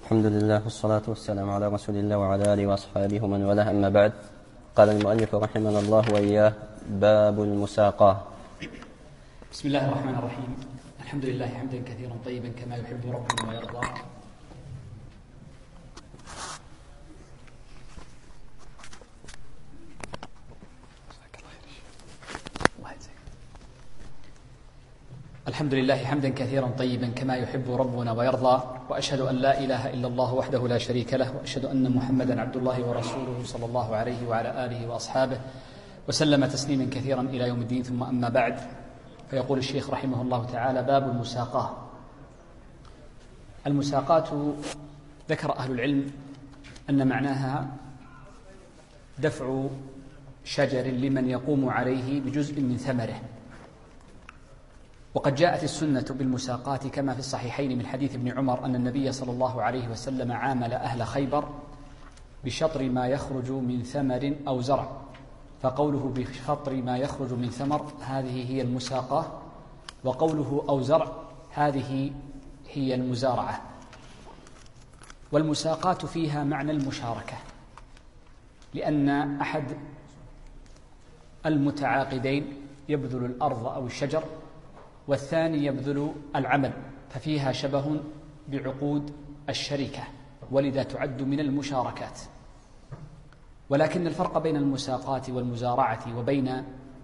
الحمد لله والصلاة والسلام على رسول الله وعلى آله وأصحابه ومن والاه، أما بعد. قال المؤلف رحمنا الله وإياه: باب المساقاة. بسم الله الرحمن الرحيم. الحمد لله حمدا كثيرا طيبا كما يحب ربنا ويرضى. الحمد لله حمدا كثيرا طيبا كما يحب ربنا ويرضى، وأشهد أن لا إله إلا الله وحده لا شريك له، وأشهد أن محمدا عبد الله ورسوله صلى الله عليه وعلى آله وأصحابه وسلم تسليما كثيرا إلى يوم الدين. ثم أما بعد، فيقول الشيخ رحمه الله تعالى: باب المساقاة. المساقاة ذكر أهل العلم أن معناها دفع شجر لمن يقوم عليه بجزء من ثمره، وقد جاءت السنة بالمساقاة كما في الصحيحين من حديث ابن عمر أن النبي صلى الله عليه وسلم عامل أهل خيبر بشطر ما يخرج من ثمر أو زرع، فقوله بشطر ما يخرج من ثمر هذه هي المساقاة، وقوله أو زرع هذه هي المزارعة. والمساقاة فيها معنى المشاركة، لأن أحد المتعاقدين يبذل الأرض أو الشجر والثاني يبذل العمل، ففيها شبه بعقود الشركة، ولذا تعد من المشاركات. ولكن الفرق بين المساقاة والمزارعة وبين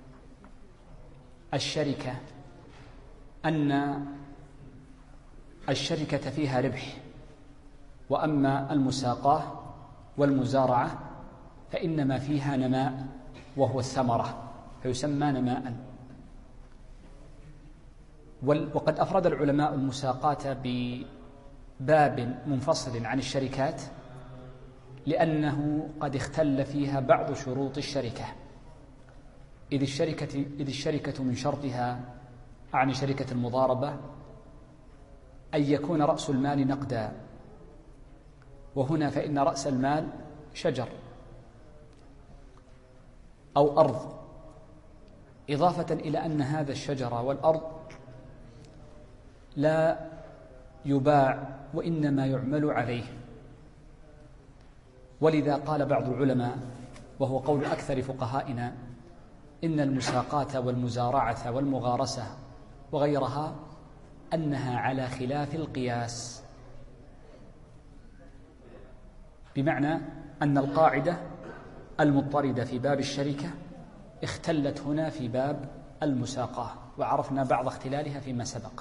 الشركة أن الشركة فيها ربح، وأما المساقاة والمزارعة فإنما فيها نماء وهو الثمرة، فيسمى نماء. وقد أفرد العلماء المساقاة بباب منفصل عن الشركات، لأنه قد اختل فيها بعض شروط الشركة، إذ الشركة من شرطها عن شركة المضاربة أن يكون رأس المال نقدا، وهنا فإن رأس المال شجر أو أرض، إضافة إلى أن هذا الشجر والأرض لا يباع وإنما يعمل عليه. ولذا قال بعض العلماء، وهو قول أكثر فقهائنا، إن المساقاة والمزارعة والمغارسة وغيرها أنها على خلاف القياس، بمعنى أن القاعدة المضطردة في باب الشركة اختلت هنا في باب المساقاة، وعرفنا بعض اختلالها فيما سبق.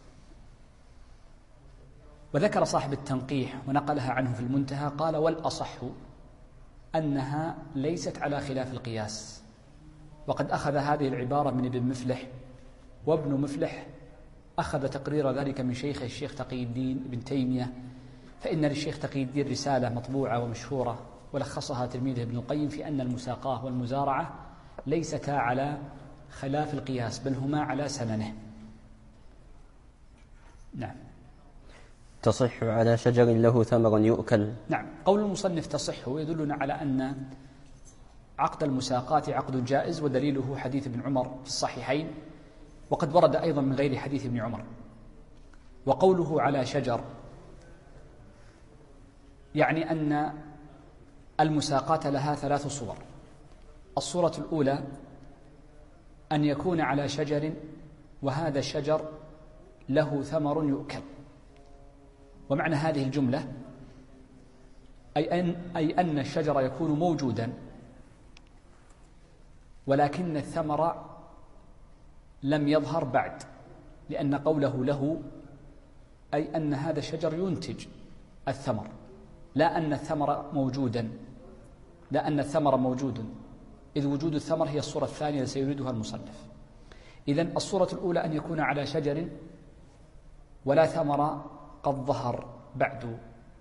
وذكر صاحب التنقيح ونقلها عنه في المنتهى، قال: والأصح أنها ليست على خلاف القياس. وقد أخذ هذه العبارة من ابن مفلح، وابن مفلح أخذ تقرير ذلك من شيخه الشيخ تقي الدين ابن تيمية، فإن للشيخ تقي الدين رسالة مطبوعة ومشهورة ولخصها تلميذه ابن القيم في أن المساقاة والمزارعة ليستا على خلاف القياس، بل هما على سننه. نعم. تصح على شجر له ثمر يؤكل. نعم، قول المصنف تصح يدلنا على أن عقد المساقاة عقد جائز، ودليله حديث ابن عمر في الصحيحين، وقد ورد أيضا من غير حديث ابن عمر. وقوله على شجر يعني أن المساقاة لها ثلاث صور. الصورة الأولى أن يكون على شجر وهذا الشجر له ثمر يؤكل، ومعنى هذه الجملة أي أن الشجر يكون موجودا، ولكن الثمر لم يظهر بعد، لأن قوله له أي أن هذا الشجر ينتج الثمر، لا أن الثمر موجودا، لا أن الثمر موجود، إذ وجود الثمر هي الصورة الثانية التي سيريدها المصنف. إذن الصورة الأولى أن يكون على شجر ولا ثمر قد ظهر بعد،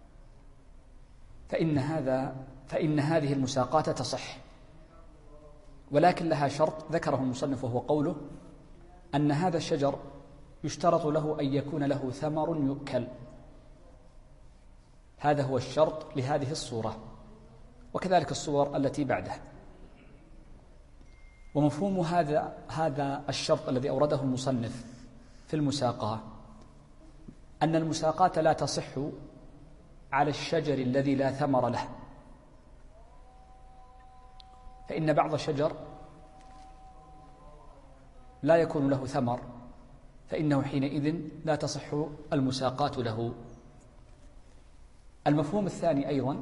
فإن هذه المساقاة تصح، ولكن لها شرط ذكره المصنف، وهو قوله أن هذا الشجر يشترط له أن يكون له ثمر يؤكل. هذا هو الشرط لهذه الصورة، وكذلك الصور التي بعده. ومفهوم هذا الشرط الذي أورده المصنف في المساقاة أن المساقاة لا تصح على الشجر الذي لا ثمر له، فإن بعض الشجر لا يكون له ثمر، فإنه حينئذ لا تصح المساقات له. المفهوم الثاني أيضا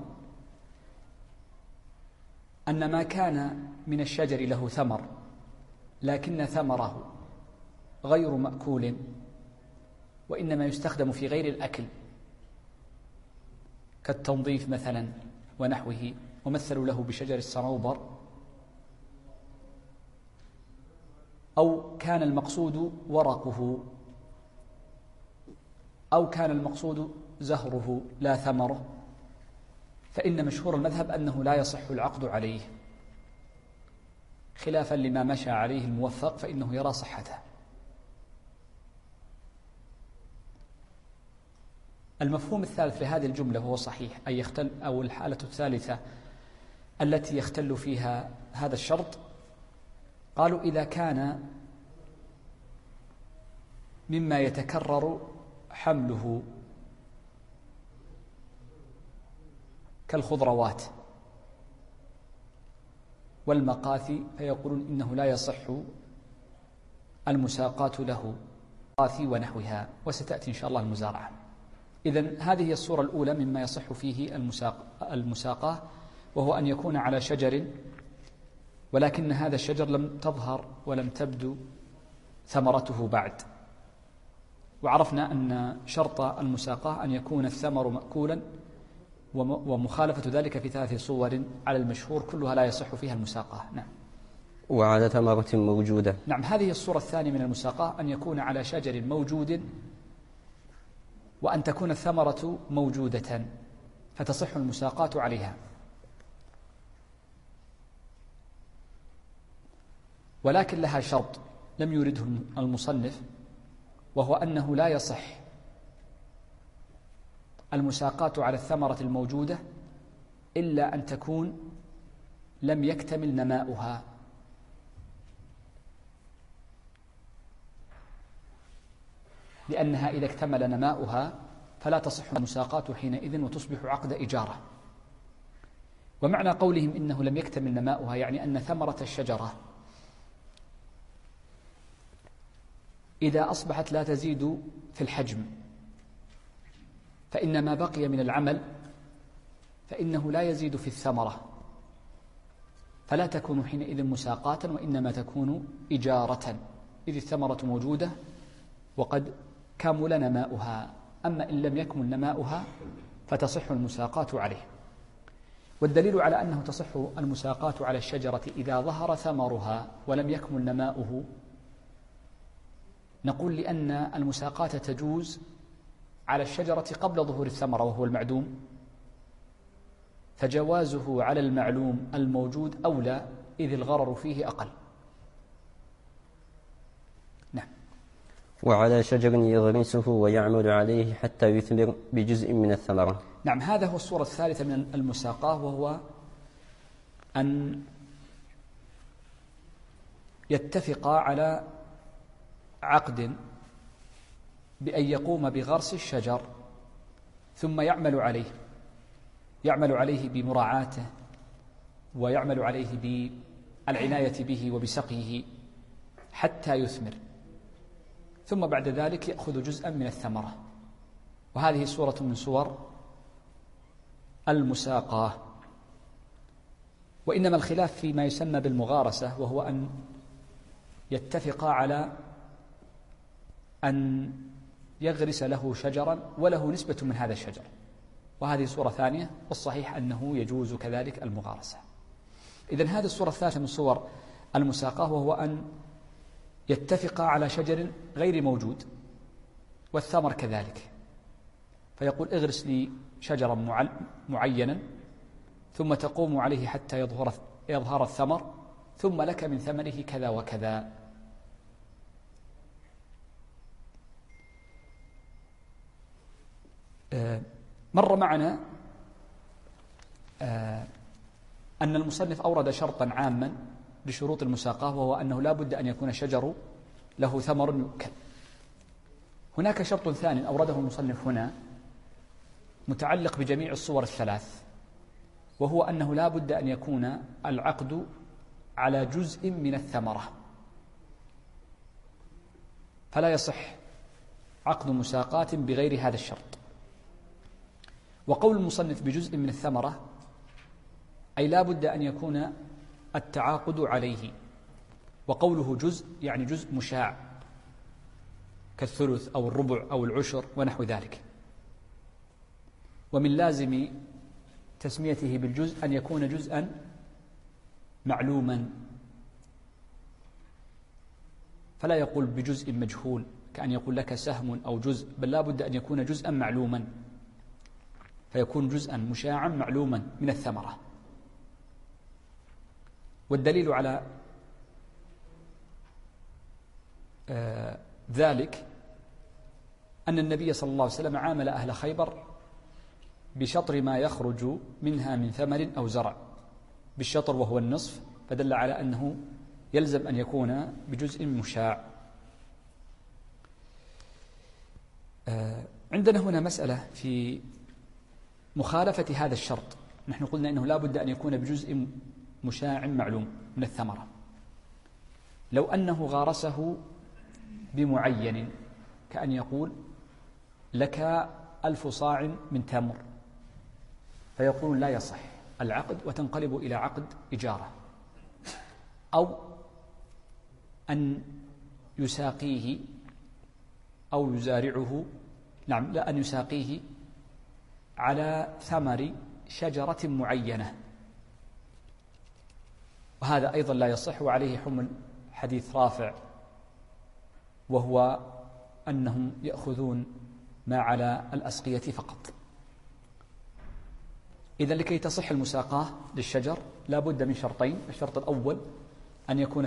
أن ما كان من الشجر له ثمر لكن ثمره غير مأكول وإنما يستخدم في غير الأكل، كالتنظيف مثلا ونحوه، ومثلوا له بشجر الصنوبر، أو كان المقصود ورقه، أو كان المقصود زهره لا ثمره، فإن مشهور المذهب أنه لا يصح العقد عليه، خلافا لما مشى عليه الموفق فإنه يرى صحته. المفهوم الثالث لهذه الجملة وهو صحيح، أي يختل، أو الحالة الثالثة التي يختل فيها هذا الشرط، قالوا إذا كان مما يتكرر حمله كالخضروات والمقاثي، فيقولون إنه لا يصح المساقات له، مقاثي ونحوها، وستأتي إن شاء الله المزارعة. إذن هذه هي الصورة الأولى مما يصح فيه المساقاة، وهو أن يكون على شجر ولكن هذا الشجر لم تظهر ولم تبدو ثمرته بعد. وعرفنا أن شرط المساقاة أن يكون الثمر مأكولا، ومخالفة ذلك في 3 صور على المشهور كلها لا يصح فيها المساقاة. نعم. وعلى ثمرة موجودة. نعم، هذه الصورة الثانية من المساقاة، أن يكون على شجر موجود وأن تكون الثمرة موجودة فتصح المساقاة عليها. ولكن لها شرط لم يرده المصنف، وهو أنه لا يصح المساقاة على الثمرة الموجودة إلا أن تكون لم يكتمل نماؤها، لأنها إذا اكتمل نماؤها فلا تصح المساقاة حينئذ وتصبح عقد إجارة. ومعنى قولهم إنه لم يكتمل نماؤها يعني أن ثمرة الشجرة إذا أصبحت لا تزيد في الحجم، فإن ما بقي من العمل فإنه لا يزيد في الثمرة، فلا تكون حينئذ مساقاة وإنما تكون إجارة، إذ الثمرة موجودة وقد كمل نماؤها. أما إن لم يكمل نماؤها فتصح المساقاة عليه. والدليل على أنه تصح المساقاة على الشجرة إذا ظهر ثمرها ولم يكمل نماؤه، نقول لأن المساقاة تجوز على الشجرة قبل ظهور الثمرة وهو المعدوم، فجوازه على المعلوم الموجود أولى، إذ الغرر فيه أقل. نعم. وعلى شجر يغرسه ويعمل عليه حتى يثمر بجزء من الثمرة. نعم، هذا هو الصورة الثالثة من المساقاة، وهو أن يتفق على عقد بأن يقوم بغرس الشجر ثم يعمل عليه بمراعاته، ويعمل عليه بالعناية به وبسقيه حتى يثمر، ثم بعد ذلك يأخذ جزءا من الثمرة. وهذه صورة من صور المساقاة. وإنما الخلاف فيما يسمى بالمغارسة، وهو أن يتفق على أن يغرس له شجرا وله نسبة من هذا الشجر، وهذه صورة ثانية، والصحيح أنه يجوز كذلك المغارسة. إذن هذه الصورة الثالثة من صور المساقاة، وهو أن يتفق على شجر غير موجود والثمر كذلك، فيقول اغرس لي شجرا معينا ثم تقوم عليه حتى يظهر الثمر، ثم لك من ثمره كذا وكذا. مر معنا أن المصنف أورد شرطا عاما لشروط المساقاة، وهو أنه لا بد أن يكون الشجر له ثمر يؤكل. هناك شرط ثاني أورده المصنف هنا، متعلق بجميع الصور الثلاث، وهو أنه لا بد أن يكون العقد على جزء من الثمرة، فلا يصح عقد مساقات بغير هذا الشرط. وقول المصنف بجزء من الثمرة أي لا بد أن يكون التعاقد عليه، وقوله جزء يعني جزء مشاع كالثلث أو الربع أو العشر ونحو ذلك. ومن لازم تسميته بالجزء أن يكون جزءا معلوما، فلا يقول بجزء مجهول كأن يقول لك سهم أو جزء، بل لا بد أن يكون جزءا معلوما، فيكون جزءا مشاعا معلوما من الثمرة. والدليل على ذلك أن النبي صلى الله عليه وسلم عامل أهل خيبر بشطر ما يخرج منها من ثمر أو زرع، بالشطر وهو النصف، فدل على أنه يلزم أن يكون بجزء مشاع. عندنا هنا مسألة في مخالفة هذا الشرط. نحن قلنا أنه لا بد أن يكون بجزء مشاع معلوم من الثمرة. لو أنه غارسه بمعين كأن يقول لك 1000 صاع من تمر، فيقول لا يصح العقد وتنقلب إلى عقد إجارة. أو أن يساقيه أو يزارعه، نعم لا، أن يساقيه على ثمر شجرة معينة، وهذا أيضا لا يصح، وعليه حمل حديث رافع، وهو أنهم يأخذون ما على الأسقية فقط. إذن لكي تصح المساقاة للشجر لا بد من شرطين: الشرط الأول أن يكون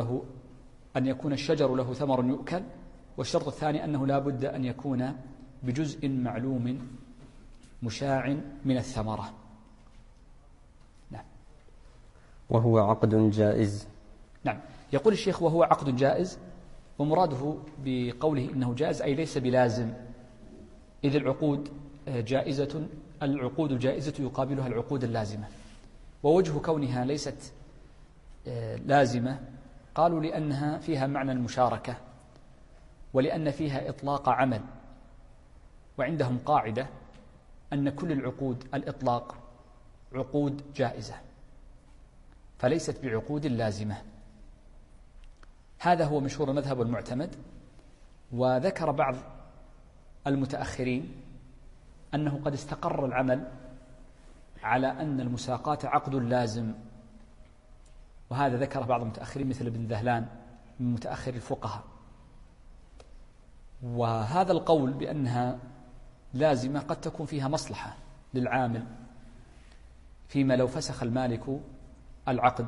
الشجر له ثمر يؤكل، والشرط الثاني أنه لا بد أن يكون بجزء معلوم مشاع من الثمرة. نعم. وهو عقد جائز. نعم، يقول الشيخ وهو عقد جائز، ومراده بقوله إنه جائز أي ليس بلازم، إذ العقود الجائزة يقابلها العقود اللازمة. ووجه كونها ليست لازمة قالوا لأنها فيها معنى المشاركة، ولأن فيها إطلاق عمل، وعندهم قاعدة أن كل العقود الإطلاق عقود جائزة فليست بعقود لازمة. هذا هو مشهور المذهب والمعتمد. وذكر بعض المتأخرين أنه قد استقر العمل على أن المساقات عقد لازم، وهذا ذكر بعض المتأخرين مثل ابن ذهلان من متأخر الفقهاء. وهذا القول بأنها لازمة قد تكون فيها مصلحة للعامل فيما لو فسخ المالك العقد.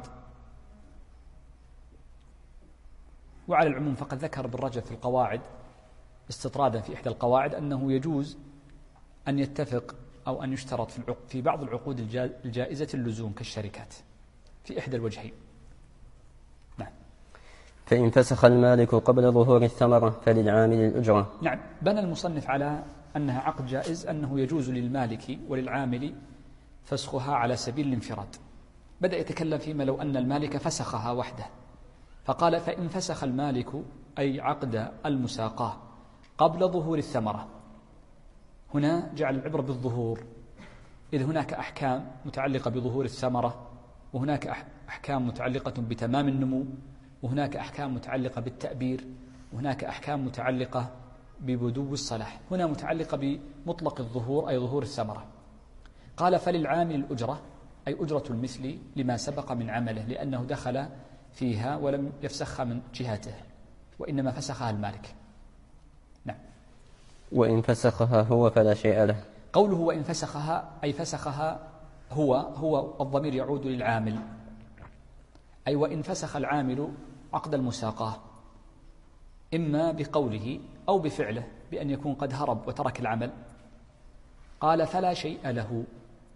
وعلى العموم فقد ذكر ابن رجب في القواعد استطرادا في إحدى القواعد أنه يجوز أن يتفق أو أن يشترط في بعض العقود الجائزة اللزوم كالشركات في إحدى الوجهين. نعم. فإن فسخ المالك قبل ظهور الثمرة فللعامل الأجرة. نعم، بنى المصنف على أنها عقد جائز، أنه يجوز للمالك وللعامل فسخها على سبيل الانفراد. بدأ يتكلم فيما لو أن المالك فسخها وحده، فقال فإن فسخ المالك أي عقد المساقاة قبل ظهور الثمرة. هنا جعل العبرة بالظهور، إذ هناك أحكام متعلقة بظهور الثمرة، وهناك أحكام متعلقة بتمام النمو، وهناك أحكام متعلقة بالتأبير، وهناك أحكام متعلقة ببدو الصلاح. هنا متعلقة بمطلق الظهور أي ظهور الثمرة. قال فللعامل الأجرة أي أجرة المثل لما سبق من عمله، لأنه دخل فيها ولم يفسخها من جهته، وإنما فسخها المالك. نعم. وإن فسخها هو فلا شيء له. قوله وإن فسخها أي فسخها هو الضمير يعود للعامل، أي وإن فسخ العامل عقد المساقاة إما بقوله أو بفعله بأن يكون قد هرب وترك العمل، قال فلا شيء له.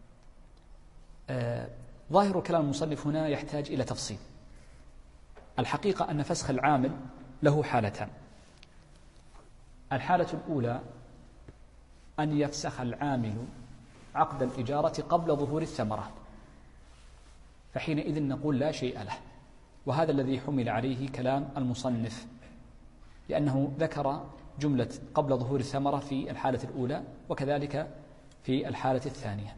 ظاهر كلام المصنف هنا يحتاج إلى تفصيل. الحقيقة أن فسخ العامل له حالتان: الحالة الأولى أن يفسخ العامل عقد الإجارة قبل ظهور الثمرة، فحينئذ نقول لا شيء له. وهذا الذي حمل عليه كلام المصنف، لأنه ذكر جملة قبل ظهور الثمرة في الحالة الأولى وكذلك في الحالة الثانية.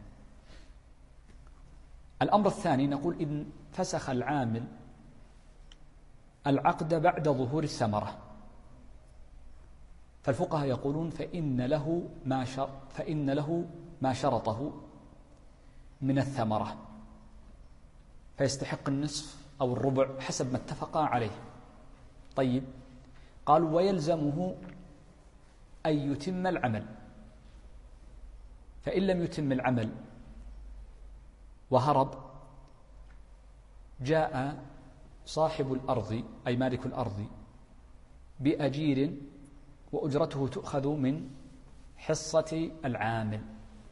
الأمر الثاني نقول إن فسخ العامل العقد بعد ظهور الثمرة، فالفقهاء يقولون فإن له ما شرطه من الثمرة، فيستحق النصف أو الربع حسب ما اتفقا عليه. طيب، قالوا ويلزمه أن يتم العمل، فإن لم يتم العمل وهرب جاء صاحب الأرض أي مالك الأرض بأجير وأجرته تؤخذ من حصة العامل،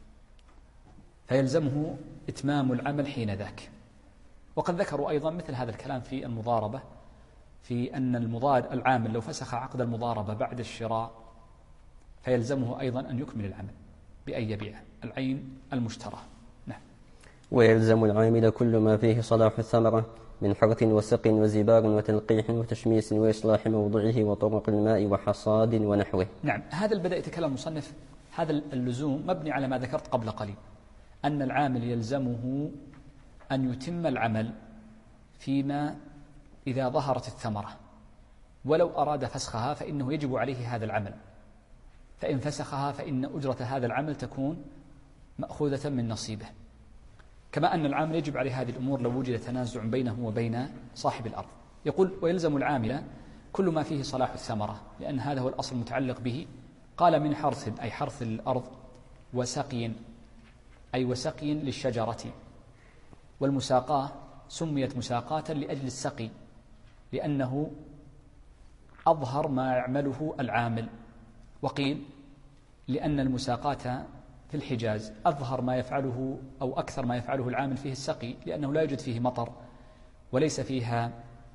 فيلزمه إتمام العمل حين ذاك. وقد ذكروا أيضا مثل هذا الكلام في المضاربة، في أن العامل لو فسخ عقد المضاربة بعد الشراء فيلزمه أيضا أن يكمل العمل بأن يبيع العين المشترى. نعم. ويلزم العامل كل ما فيه صلاح الثمرة من حرث وسق وزبار وتلقيح وتشميس وإصلاح موضعه وطرق الماء وحصاد ونحوه. نعم، هذا البدء يتكلم المصنف، هذا اللزوم مبني على ما ذكرت قبل قليل، أن العامل يلزمه أن يتم العمل فيما إذا ظهرت الثمرة، ولو أراد فسخها فإنه يجب عليه هذا العمل، فإن فسخها فإن أجرة هذا العمل تكون مأخوذة من نصيبه. كما أن العامل يجب عليه هذه الأمور لو وجد تنازع بينه وبين صاحب الأرض. يقول ويلزم العامل كل ما فيه صلاح الثمرة، لأن هذا هو الأصل المتعلق به. قال من حرث أي حرث الأرض، وسقي أي وسقي للشجرة، والمساقاة سميت مساقاة لأجل السقي لأنه أظهر ما يعمله العامل، وقيل لأن المساقاة في الحجاز أظهر ما يفعله أو أكثر ما يفعله العامل فيه السقي، لأنه لا يوجد فيه مطر وليس فيها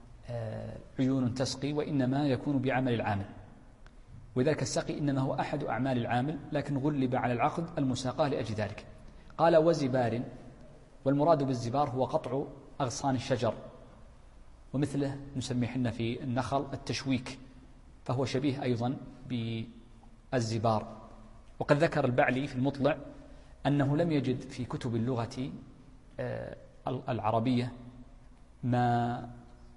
عيون تسقي، وإنما يكون بعمل العامل، وذلك السقي إنما هو أحد أعمال العامل، لكن غلب على العقد المساقاة لأجل ذلك. قال وزبار، والمراد بالزبار هو قطع أغصان الشجر، ومثله نسميه حنا في النخل التشويك، فهو شبيه أيضا بالزبار. وقد ذكر البعلي في المطلع أنه لم يجد في كتب اللغة العربية ما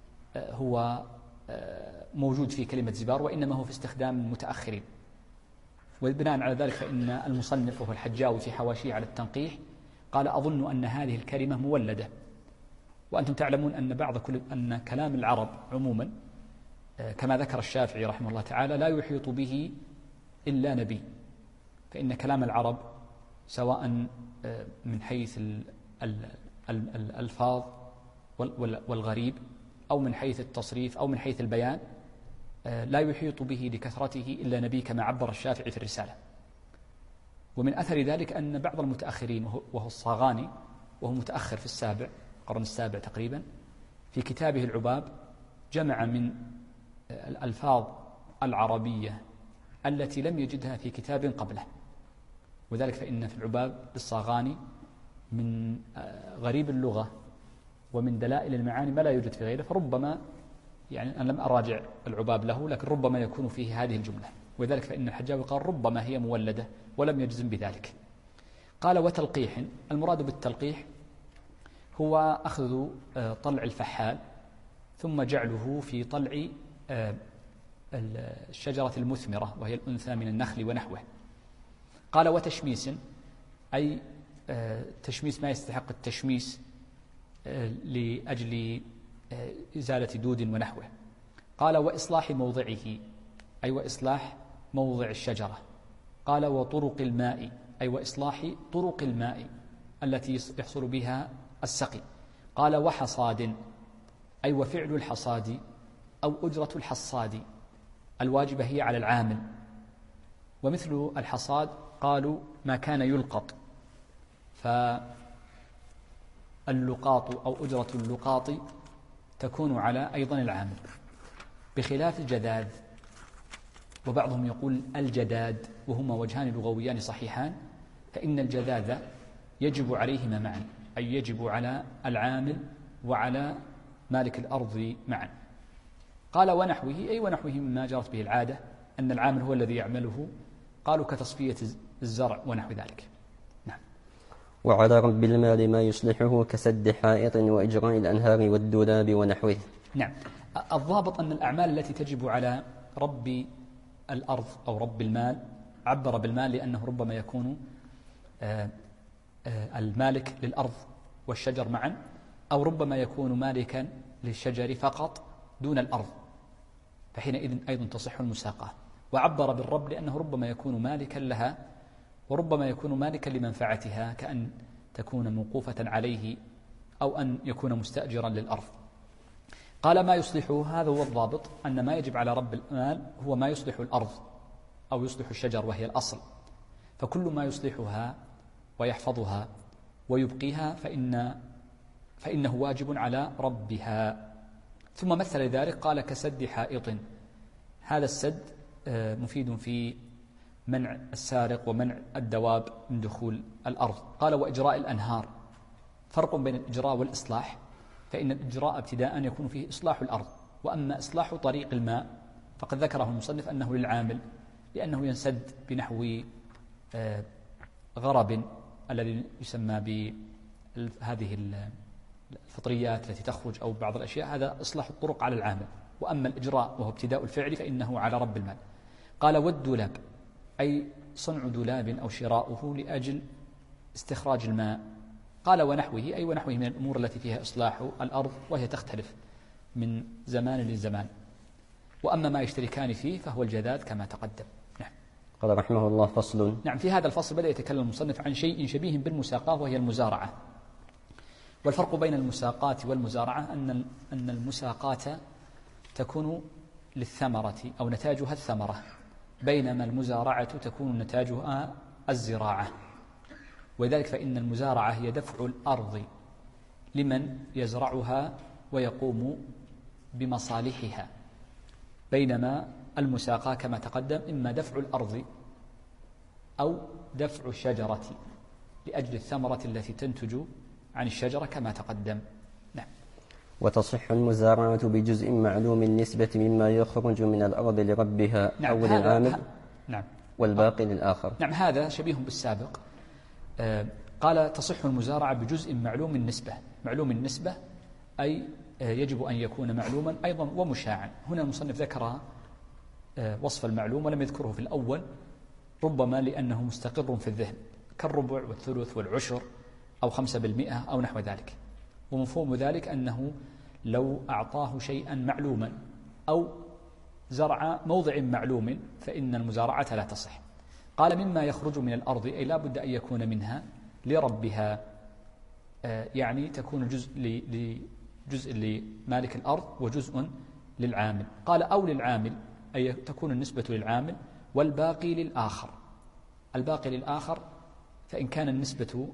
هو موجود في كلمة زبار، وإنما هو في استخدام المتأخرين. وبناء على ذلك فإن المصنف وهو الحجاوي في حواشيه على التنقيح قال أظن أن هذه الكلمة مولدة، وأنتم تعلمون أن كلام العرب عموما كما ذكر الشافعي رحمه الله تعالى لا يحيط به إلا نبي، فإن كلام العرب سواء من حيث الألفاظ والغريب أو من حيث التصريف أو من حيث البيان لا يحيط به لكثرته إلا نبي، كما عبر الشافعي في الرسالة. ومن أثر ذلك أن بعض المتأخرين وهو الصاغاني، وهو متأخر في القرن السابع تقريبا، في كتابه العباب جمع من الألفاظ العربية التي لم يجدها في كتاب قبله، وذلك فإن في العباب للصاغاني من غريب اللغة ومن دلائل المعاني ما لا يوجد في غيره، فربما يعني أنا لم أراجع العباب له، لكن ربما يكون فيه هذه الجملة، وذلك فإن الحجاوي قال ربما هي مولدة ولم يجزم بذلك. قال وتلقيح، المراد بالتلقيح هو أخذ طلع الفحال ثم جعله في طلع الشجرة المثمرة وهي الأنثى من النخل ونحوه. قال وتشميس أي تشميس ما يستحق التشميس لأجل إزالة دود ونحوه. قال وإصلاح موضعه أي وإصلاح موضع الشجرة. قال وطرق الماء أي وإصلاح طرق الماء التي يحصل بها السقي. قال وحصاد أي وفعل الحصاد أو أجرة الحصاد الواجبة هي على العامل. ومثل الحصاد قالوا ما كان يلقط، فاللقاط أو أجرة اللقاط تكون على أيضا العامل، بخلاف الجذاذ، وبعضهم يقول الجداد، وهما وجهان لغويان صحيحان، فإن الجذاذ يجب عليهما معا، أي يجب على العامل وعلى مالك الأرض معا. قال ونحوه، أي ونحوه مما جرت به العادة أن العامل هو الذي يعمله، قالوا كتصفية الزرع ونحو ذلك. نعم. وعلى رب المال ما يصلحه كسد حائط وإجراء الأنهار والدولاب ونحوه. نعم. الضابط أن الأعمال التي تجب على رب الأرض أو رب المال، عبر بالمال لأنه ربما يكون المالك للأرض والشجر معا، أو ربما يكون مالكا للشجر فقط دون الأرض، فحينئذ أيضا تصح المساقة. وعبر بالرب لأنه ربما يكون مالكا لها وربما يكون مالكا لمنفعتها، كأن تكون موقوفة عليه أو أن يكون مستأجرا للأرض. قال ما يصلحه، هذا هو الضابط، أن ما يجب على رب المال هو ما يصلح الأرض أو يصلح الشجر وهي الأصل، فكل ما يصلحها ويحفظها ويبقيها فإنه واجب على ربها. ثم مثل ذلك قال كسد حائط. هذا السد مفيد في منع السارق ومنع الدواب من دخول الأرض. قال وإجراء الأنهار. فرق بين الإجراء والإصلاح، فإن الإجراء ابتداء يكون فيه إصلاح الأرض، وأما إصلاح طريق الماء فقد ذكره المصنف أنه للعامل، لأنه ينسد بنحو غرب الذي يسمى بهذه الفطريات التي تخرج أو بعض الأشياء، هذا إصلاح الطرق على العامل. وأما الإجراء وهو ابتداء الفعل فإنه على رب المال. قال والدولاب، أي صنع دولاب أو شراؤه لأجل استخراج الماء. قال ونحوه، أي ونحوه من الأمور التي فيها إصلاح الأرض، وهي تختلف من زمان لزمان. وأما ما يشتركان فيه فهو الجذاذ كما تقدم. نعم. قال رحمه الله فصل. نعم. في هذا الفصل بدأ يتكلم المصنف عن شيء شبيه بالمساقاة وهي المزارعة. والفرق بين المساقاة والمزارعة أن المساقاة تكون للثمرة أو نتاجها الثمرة، بينما المزارعة تكون نتاجها الزراعة. ولذلك فإن المزارعة هي دفع الأرض لمن يزرعها ويقوم بمصالحها، بينما المساقاة كما تقدم إما دفع الأرض أو دفع الشجرة لأجل الثمرة التي تنتج عن الشجرة كما تقدم. نعم. وتصح المزارعة بجزء معلوم النسبة مما يخرج من الأرض لربها. نعم. أو للعامل. نعم. والباقي للآخر. نعم. هذا شبيه بالسابق. قال تصح المزارعة بجزء معلوم النسبة. معلوم النسبة أي يجب أن يكون معلوما أيضا ومشاعا. هنا المصنف ذكر وصف المعلوم ولم يذكره في الأول، ربما لأنه مستقر في الذهن، كالربع والثلث والعشر أو 5% أو نحو ذلك. ومفهوم ذلك أنه لو أعطاه شيئا معلوما أو زرع موضع معلوم فإن المزارعة لا تصح. قال مما يخرج من الأرض، أي لا بد أن يكون منها لربها، يعني تكون جزء لمالك الأرض وجزء للعامل. قال أو للعامل، أي تكون النسبة للعامل، والباقي للآخر. الباقي للآخر فإن كان النسبة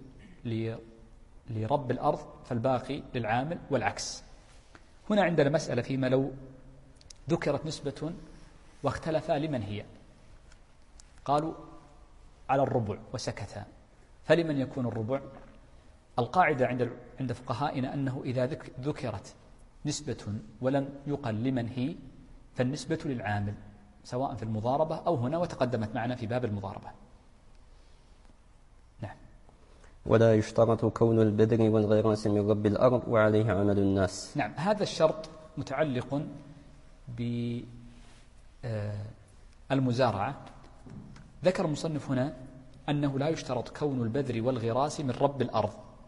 لرب الأرض فالباقي للعامل والعكس. هنا عندنا مسألة فيما لو ذكرت نسبة واختلفا لمن هي. قالوا على الربع وسكتا، فلمن يكون الربع؟ القاعدة عند فقهائنا أنه إذا ذكرت نسبة ولم يقل لمن هي فالنسبة للعامل، سواء في المضاربة أو هنا، وتقدمت معنا في باب المضاربة. نعم. ولا يشترط كون البذر والغراس من رب الأرض وعليه عمل الناس. نعم. هذا الشرط متعلق بالمزارعة. ذكر المصنف هنا أنه لا يشترط كون البذر والغراس من رب الأرض.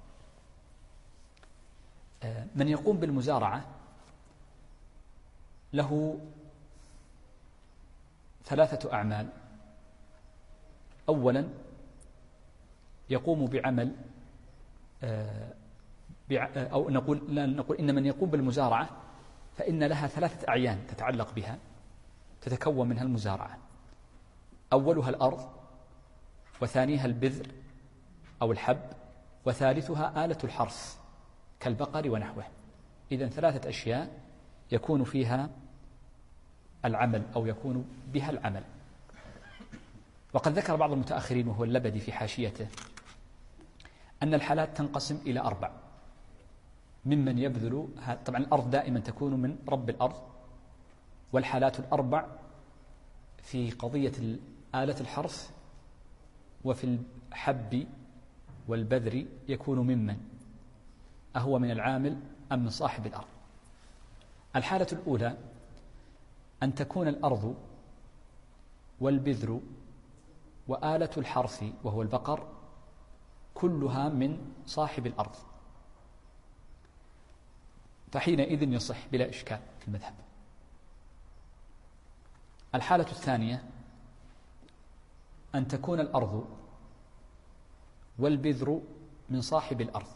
من يقوم بالمزارعة له 3 أعمال. أولا يقوم بعمل أو نقول إن من يقوم بالمزارعة فإن لها 3 أعيان تتعلق بها تتكون منها المزارعة. أولها الأرض، وثانيها البذر أو الحب، وثالثها آلة الحرث كالبقر ونحوه. إذن 3 أشياء يكون فيها العمل أو يكون بها العمل. وقد ذكر بعض المتأخرين وهو اللبدي في حاشيته أن الحالات تنقسم إلى 4 ممن يبذل. طبعا الأرض دائما تكون من رب الأرض، والحالات ال4 في قضية آلة الحرث وفي الحب والبذر يكون ممن أهو من العامل أم من صاحب الأرض. الحالة الأولى أن تكون الأرض والبذر وآلة الحرث وهو البقر كلها من صاحب الأرض، فحينئذ يصح بلا إشكال في المذهب. الحالة الثانية أن تكون الأرض والبذر من صاحب الأرض،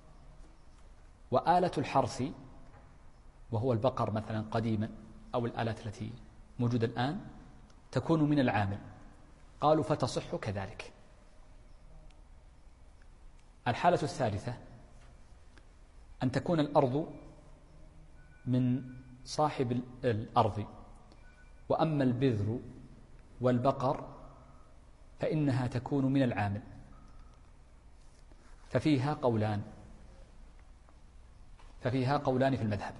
وآلة الحرث وهو البقر مثلا قديما أو الآلات التي موجودة الآن تكون من العامل، قالوا فتصح كذلك. الحالة الثالثة أن تكون الأرض من صاحب الأرض، وأما البذر والبقر فإنها تكون من العامل، ففيها قولان في المذهب.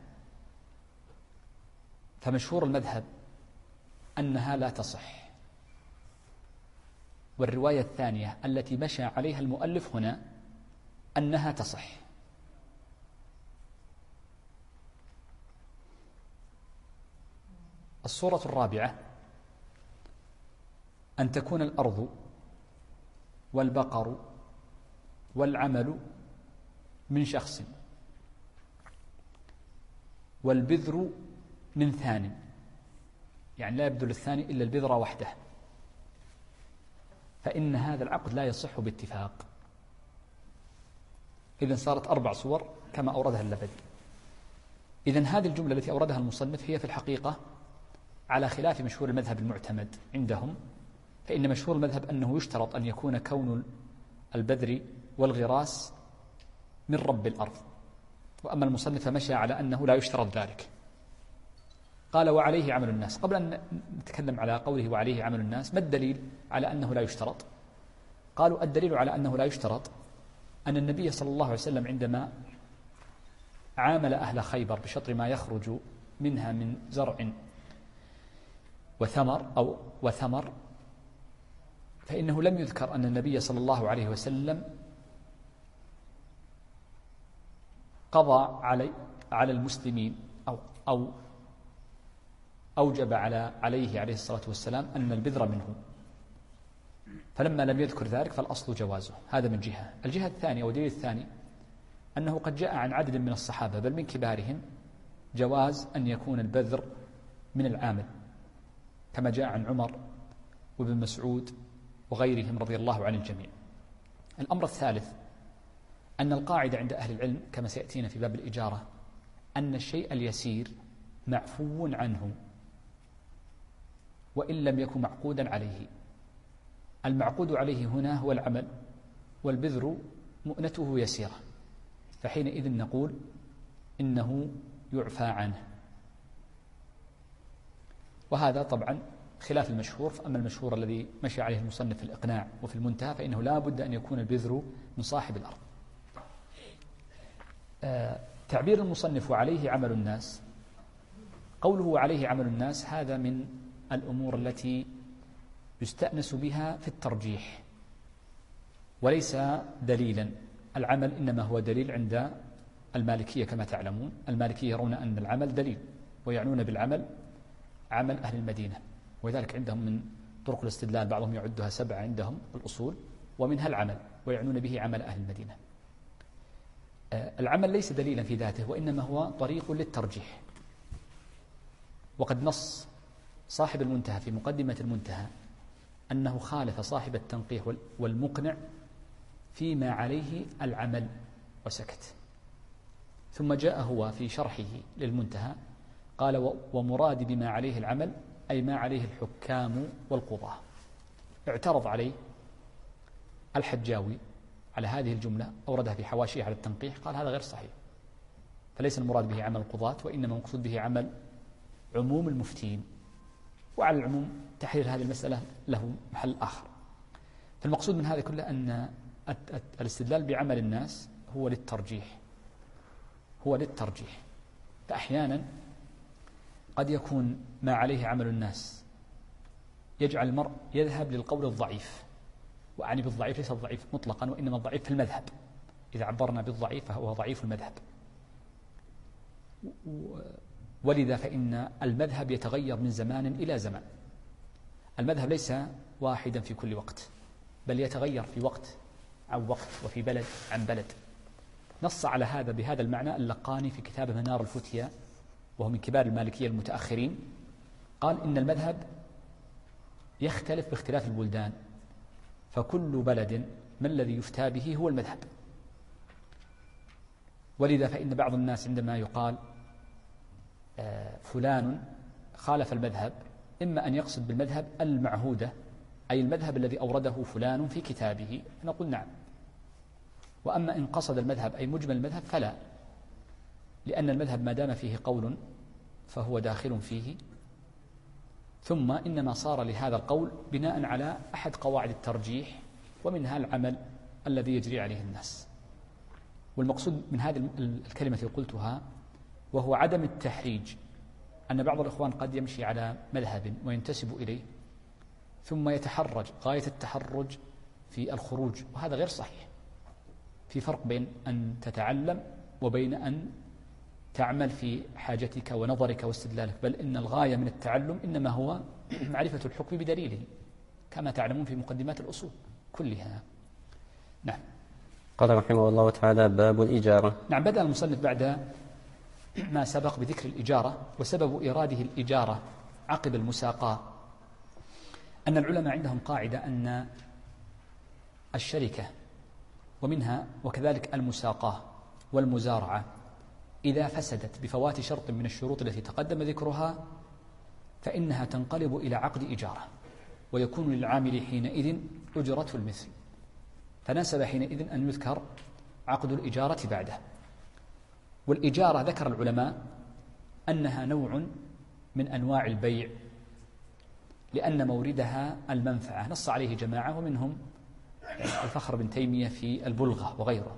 فمشهور المذهب أنها لا تصح، والرواية الثانية التي مشى عليها المؤلف هنا أنها تصح. الصورة الرابعة أن تكون الأرض والبقر والعمل من شخص، والبذر من ثانٍ، يعني لا يبذل الثاني إلا البذرة وحده، فإن هذا العقد لا يصح باتفاق. إذن صارت 4 صور كما أوردها اللبدي. إذن هذه الجملة التي أوردها المصنف هي في الحقيقة على خلاف مشهور المذهب المعتمد عندهم، فإن مشهور المذهب أنه يشترط أن يكون كون البذر والغراس من رب الأرض، وأما المصنف مشى على أنه لا يشترط ذلك. قال وعليه عمل الناس. قبل أن نتكلم على قوله وعليه عمل الناس، ما الدليل على أنه لا يشترط؟ قالوا الدليل على أنه لا يشترط أن النبي صلى الله عليه وسلم عندما عامل أهل خيبر بشطر ما يخرج منها من زرع وثمر فإنه لم يذكر أن النبي صلى الله عليه وسلم قضى على المسلمين أو أوجب عليه عليه الصلاة والسلام أن البذر منه، فلما لم يذكر ذلك فالأصل جوازه. هذا من جهة. الجهة الثانية والدليل الثاني أنه قد جاء عن عدد من الصحابة بل من كبارهم جواز أن يكون البذر من العامل، كما جاء عن عمر وابن مسعود وغيرهم رضي الله عن الجميع. الأمر الثالث أن القاعدة عند أهل العلم كما سيأتينا في باب الإجارة أن الشيء اليسير معفو عنه وإن لم يكن معقودا عليه. المعقود عليه هنا هو العمل، والبذر مؤنته يسيرة، فحينئذ نقول إنه يعفى عنه. وهذا طبعا خلاف المشهور. فأما المشهور الذي مشى عليه المصنف في الإقناع وفي المنتهى فإنه لا بد أن يكون البذر من صاحب الأرض. تعبير المصنف وعليه عمل الناس، قوله وعليه عمل الناس هذا من الأمور التي يستأنس بها في الترجيح وليس دليلا. العمل إنما هو دليل عند المالكية كما تعلمون. المالكية يرون أن العمل دليل، ويعنون بالعمل عمل أهل المدينة، وذلك عندهم من طرق الاستدلال بعضهم يعدها 7 عندهم الأصول، ومنها العمل، ويعنون به عمل أهل المدينة. العمل ليس دليلا في ذاته، وإنما هو طريق للترجيح. وقد نص صاحب المنتهى في مقدمة المنتهى أنه خالف صاحب التنقيح والمقنع فيما عليه العمل وسكت، ثم جاء هو في شرحه للمنتهى قال ومراد بما عليه العمل أي ما عليه الحكام والقضاة. اعترض عليه الحجاوي على هذه الجملة، أوردها في حواشيه على التنقيح، قال هذا غير صحيح، فليس المراد به عمل القضاة، وإنما المقصود به عمل عموم المفتين. وعلى العموم تحرير هذه المسألة له محل آخر. فالمقصود من هذا كله أن الاستدلال بعمل الناس هو للترجيح. فأحيانا قد يكون ما عليه عمل الناس يجعل المرء يذهب للقول الضعيف، وأعني بالضعيف ليس الضعيف مطلقا، وإنما الضعيف في المذهب. إذا عبرنا بالضعيف فهو ضعيف المذهب. ولذا فإن المذهب يتغير من زمان إلى زمان. المذهب ليس واحدا في كل وقت، بل يتغير في وقت عن وقت وفي بلد عن بلد. نص على هذا بهذا المعنى اللقاني في كتابه منار الفتيا، وهو من كبار المالكية المتأخرين. قال إن المذهب يختلف باختلاف البلدان، فكل بلد ما الذي يفتى به هو المذهب. ولذا فإن بعض الناس عندما يقال فلان خالف المذهب، إما أن يقصد بالمذهب المعهودة، أي المذهب الذي أورده فلان في كتابه، فنقول نعم. وأما إن قصد المذهب أي مجمل المذهب فلا، لأن المذهب ما دام فيه قول فهو داخل فيه، ثم إنما صار لهذا القول بناء على أحد قواعد الترجيح، ومنها العمل الذي يجري عليه الناس. والمقصود من هذه الكلمة التي قلتها وهو عدم التحريج، أن بعض الإخوان قد يمشي على مذهب وينتسب إليه ثم يتحرج غاية التحرج في الخروج، وهذا غير صحيح. في فرق بين أن تتعلم وبين أن تعمل في حاجتك ونظرك واستدلالك، بل إن الغاية من التعلم إنما هو معرفة الحكم بدليله، كما تعلمون في مقدمات الأصول كلها. نعم. قال رحمه الله تعالى: باب الإجارة. نعم. بدأ المصنف بعد ما سبق بذكر الإجارة، وسبب إراده الإجارة عقب المساقاة أن العلماء عندهم قاعدة أن الشركة ومنها وكذلك المساقاة والمزارعة إذا فسدت بفوات شرط من الشروط التي تقدم ذكرها فإنها تنقلب إلى عقد إجارة، ويكون للعامل حينئذ أجرة المثل، فناسب حينئذ أن يذكر عقد الإجارة بعده. والإجارة ذكر العلماء أنها نوع من أنواع البيع، لأن موردها المنفعة، نص عليه جماعة ومنهم الفخر بن تيمية في البلغة وغيره.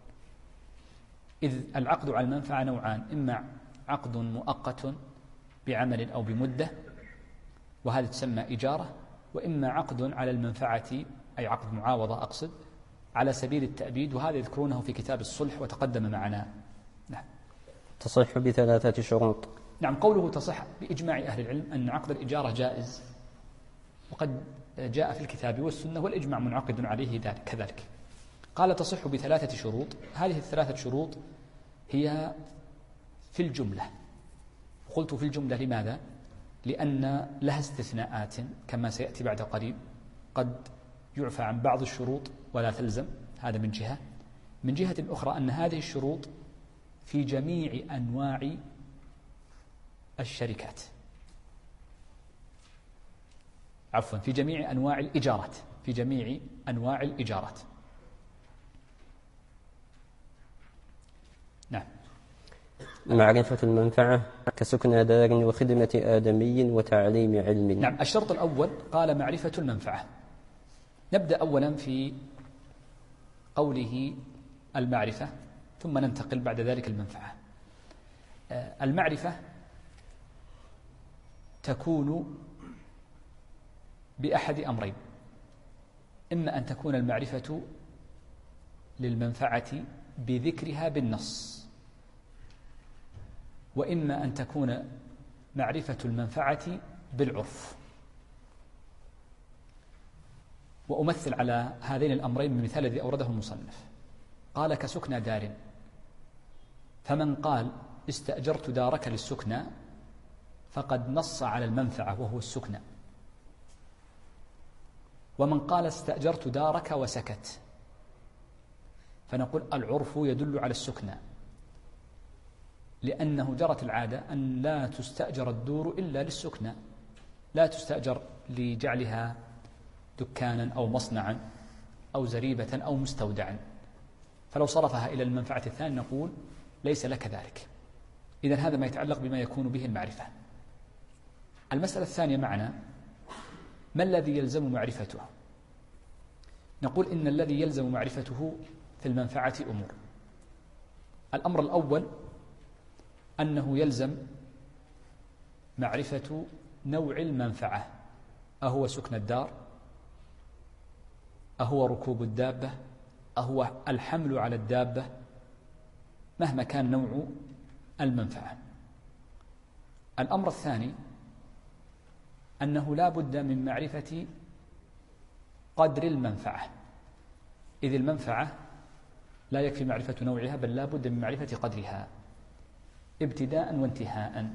إذ العقد على المنفعة نوعان: إما عقد مؤقت بعمل أو بمدة وهذا تسمى إجارة، وإما عقد على المنفعة أي عقد معاوضة أقصد على سبيل التأبيد، وهذا يذكرونه في كتاب الصلح وتقدم معنا. نعم. تصح ب3 شروط. نعم. قوله تصح بإجماع أهل العلم أن عقد الإجارة جائز، وقد جاء في الكتاب والسنة والإجماع منعقد عليه كذلك. قال تصح ب3 شروط. هذه ال3 شروط هي في الجملة. قلت في الجملة لماذا؟ لأن لها استثناءات كما سيأتي بعد قريب، قد يعفى عن بعض الشروط ولا تلزم، هذا من جهة. من جهة أخرى أن هذه الشروط في جميع أنواع الشركات، عفوا في جميع أنواع الإجارات، في جميع أنواع الإجارات. نعم. معرفة المنفعة كسكن دار وخدمة آدمي وتعليم علم. نعم. الشرط الأول قال معرفة المنفعة. نبدأ أولا في قوله المعرفة ثم ننتقل بعد ذلك المنفعة. المعرفة تكون بأحد أمرين: إما أن تكون المعرفة للمنفعة بذكرها بالنص، وإما أن تكون معرفة المنفعة بالعرف. وأمثل على هذين الأمرين بالمثال الذي أورده المصنف. قال كسكنى دار، فمن قال استأجرت دارك للسكنى فقد نص على المنفعة وهو السكنى، ومن قال استأجرت دارك وسكت فنقول العرف يدل على السكنى، لأنه جرت العادة أن لا تستأجر الدور إلا للسكنى، لا تستأجر لجعلها دكانا أو مصنعا أو زريبة أو مستودعا، فلو صرفها إلى المنفعة الثانية نقول ليس لك ذلك. إذن هذا ما يتعلق بما يكون به المعرفة. المسألة الثانية معنا: ما الذي يلزم معرفته؟ نقول إن الذي يلزم معرفته في المنفعة أمور. الأمر الأول أنه يلزم معرفة نوع المنفعة، أهو سكن الدار، أهو ركوب الدابة، أهو الحمل على الدابة، مهما كان نوع المنفعة. الأمر الثاني أنه لا بد من معرفة قدر المنفعة، إذ المنفعة لا يكفي معرفة نوعها، بل لا بد من معرفة قدرها ابتداء وانتهاء.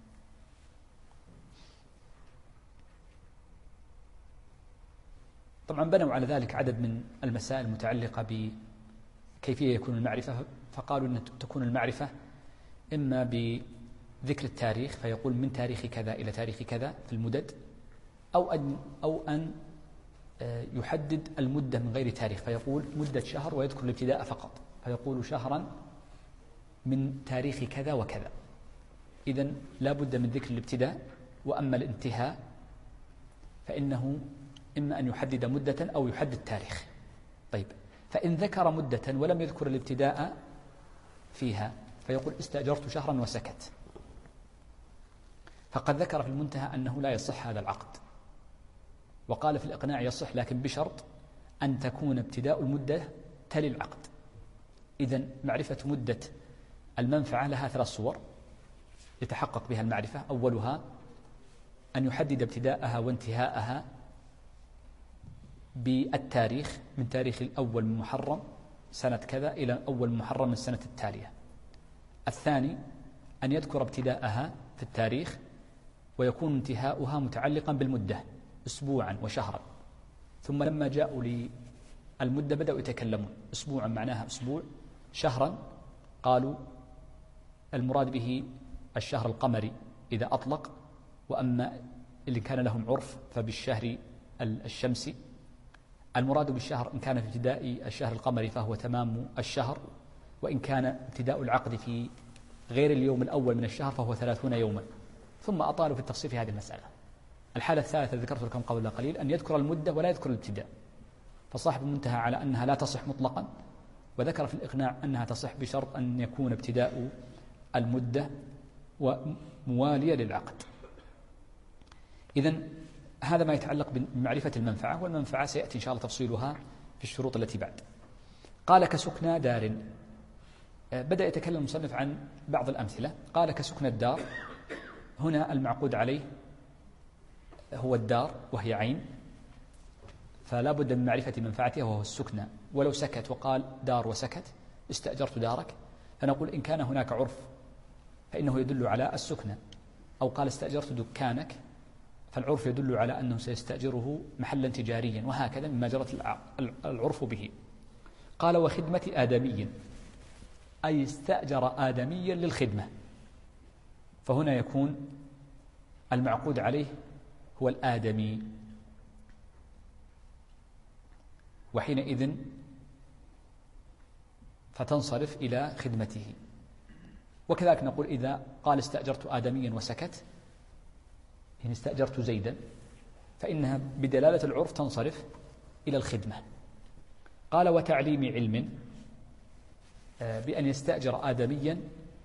طبعا بنوا على ذلك عدد من المسائل المتعلقة بكيفية يكون المعرفة، فقالوا أن تكون المعرفة إما بذكر التاريخ، فيقول من تاريخ كذا إلى تاريخ كذا في المدد، أو أن يحدد المدة من غير تاريخ، فيقول مدة شهر ويذكر الابتداء فقط، فيقول شهرا من تاريخ كذا وكذا. إذن لا بد من ذكر الابتداء، وأما الانتهاء فإنه إما أن يحدد مدة أو يحدد تاريخ. طيب، فإن ذكر مدة ولم يذكر الابتداء فيها فيقول استأجرت شهرا وسكت، فقد ذكر في المنتهى أنه لا يصح هذا العقد، وقال في الإقناع يصح لكن بشرط أن تكون ابتداء المدة تلي العقد. إذن معرفة مدة المنفعة لها 3 صور يتحقق بها المعرفة. أولها أن يحدد ابتداءها وانتهاءها بالتاريخ، من تاريخ الأول من محرم سنة كذا إلى أول محرم من السنة التالية. الثاني أن يذكر ابتداءها في التاريخ ويكون انتهاؤها متعلقا بالمدة أسبوعا وشهرا، ثم لما جاءوا للمدة بدأوا يتكلمون. أسبوعا معناها أسبوع، شهرا قالوا المراد به الشهر القمري إذا أطلق، وأما اللي كان لهم عرف فبالشهر الشمسي. المراد بالشهر إن كان في ابتداء الشهر القمري فهو تمام الشهر، وإن كان ابتداء العقد في غير اليوم الأول من الشهر فهو 30 يوما. ثم أطالوا في التفصيل في هذه المسألة. الحالة الثالثة ذكرت لكم قبل قليل أن يذكر المدة ولا يذكر الابتداء، فصاحب المنتهى على أنها لا تصح مطلقا، وذكر في الإقناع أنها تصح بشرط أن يكون ابتداء المدة وموالية للعقد. إذن هذا ما يتعلق بمعرفة المنفعة، والمنفعة سيأتي إن شاء الله تفصيلها في الشروط التي بعد. قال كسكنى دار. بدأ يتكلم المصنف عن بعض الأمثلة. قال كسكنى الدار، هنا المعقود عليه هو الدار وهي عين، فلا بد من معرفة منفعتها وهو السكنى. ولو سكت وقال دار وسكت استأجرت دارك، فنقول إن كان هناك عرف فإنه يدل على السكنى، أو قال استأجرت دكانك فالعرف يدل على أنه سيستأجره محلا تجاريا، وهكذا مما جرت العرف به. قال وخدمة آدمي، أي استأجر آدميا للخدمة، فهنا يكون المعقود عليه هو الآدمي، وحينئذ فتنصرف إلى خدمته. وكذلك نقول إذا قال استأجرت آدميا وسكت، يعني استأجرت زيدا، فإنها بدلالة العرف تنصرف إلى الخدمة. قال وتعليم علم، بأن يستأجر آدميا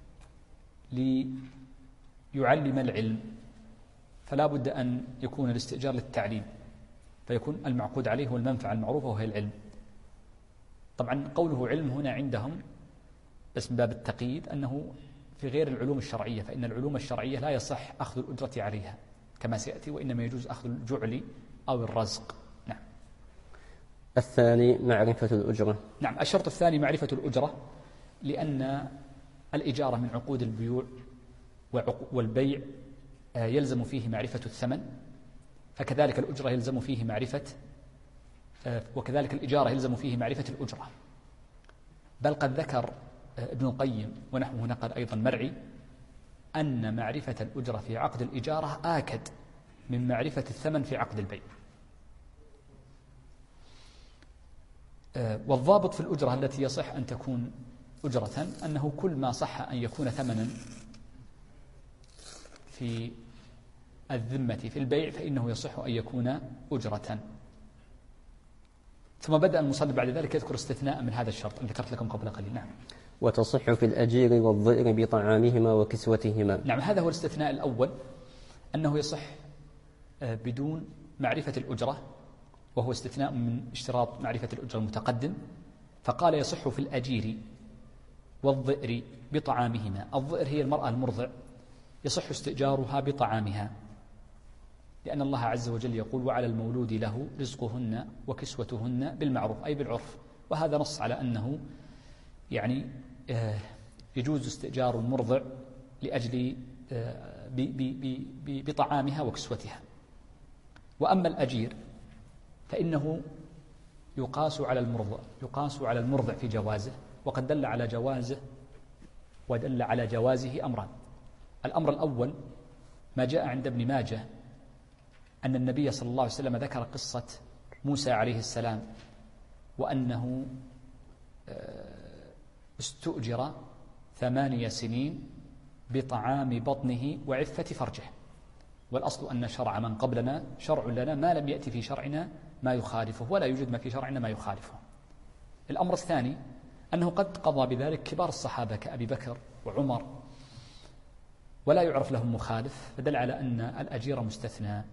ليعلم العلم، فلا بد أن يكون الاستئجار للتعليم، فيكون المعقود عليه هو المنفعة المعروفة وهي العلم. طبعا قوله علم هنا عندهم بس من باب التقييد أنه في غير العلوم الشرعية، فإن العلوم الشرعية لا يصح أخذ الأجرة عليها كما سيأتي، وإنما يجوز أخذ الجعل أو الرزق. نعم. الثاني معرفة الأجرة. نعم، الشرط الثاني معرفة الأجرة، لأن الإجارة من عقود البيوع والبيع يلزم فيه معرفة الثمن، فكذلك الأجرة يلزم فيه معرفة، وكذلك الإجارة يلزم فيه معرفة الأجرة. بل قد ذكر ابن القيم ونحوه نقل أيضا مرعي أن معرفة الأجرة في عقد الإجارة آكد من معرفة الثمن في عقد البيع. والضابط في الأجرة التي يصح أن تكون أجرة أنه كل ما صح أن يكون ثمنا في الذمة في البيع فإنه يصح أن يكون أجرة. ثم بدأ المصنف بعد ذلك يذكر استثناء من هذا الشرط الذي ذكرت لكم قبل قليل. نعم. وتصح في الأجير والضئر بطعامهما وكسوتهما. نعم، هذا هو الاستثناء الأول، أنه يصح بدون معرفة الأجرة، وهو استثناء من اشتراط معرفة الأجرة المتقدم. فقال يصح في الأجير والضئر بطعامهما. الضئر هي المرأة المرضع، يصح استئجارها بطعامها، لأن الله عز وجل يقول وعلى المولود له رزقهن وكسوتهن بالمعروف، أي بالعرف. وهذا نص على أنه يعني يجوز استئجار المرضع لأجل بطعامها وكسوتها. وأما الأجير فإنه يقاس على المرضع في جوازه، وقد دل على جوازه ودل على جوازه أمران. الأمر الأول ما جاء عند ابن ماجه أن النبي صلى الله عليه وسلم ذكر قصة موسى عليه السلام، وأنه استؤجر 8 سنين بطعام بطنه وعفة فرجه. والأصل أن شرع من قبلنا شرع لنا ما لم يأتي في شرعنا ما يخالفه، ولا يوجد ما في شرعنا ما يخالفه. الأمر الثاني أنه قد قضى بذلك كبار الصحابة كأبي بكر وعمر، ولا يعرف لهم مخالف، فدل على أن الأجير مستثنى.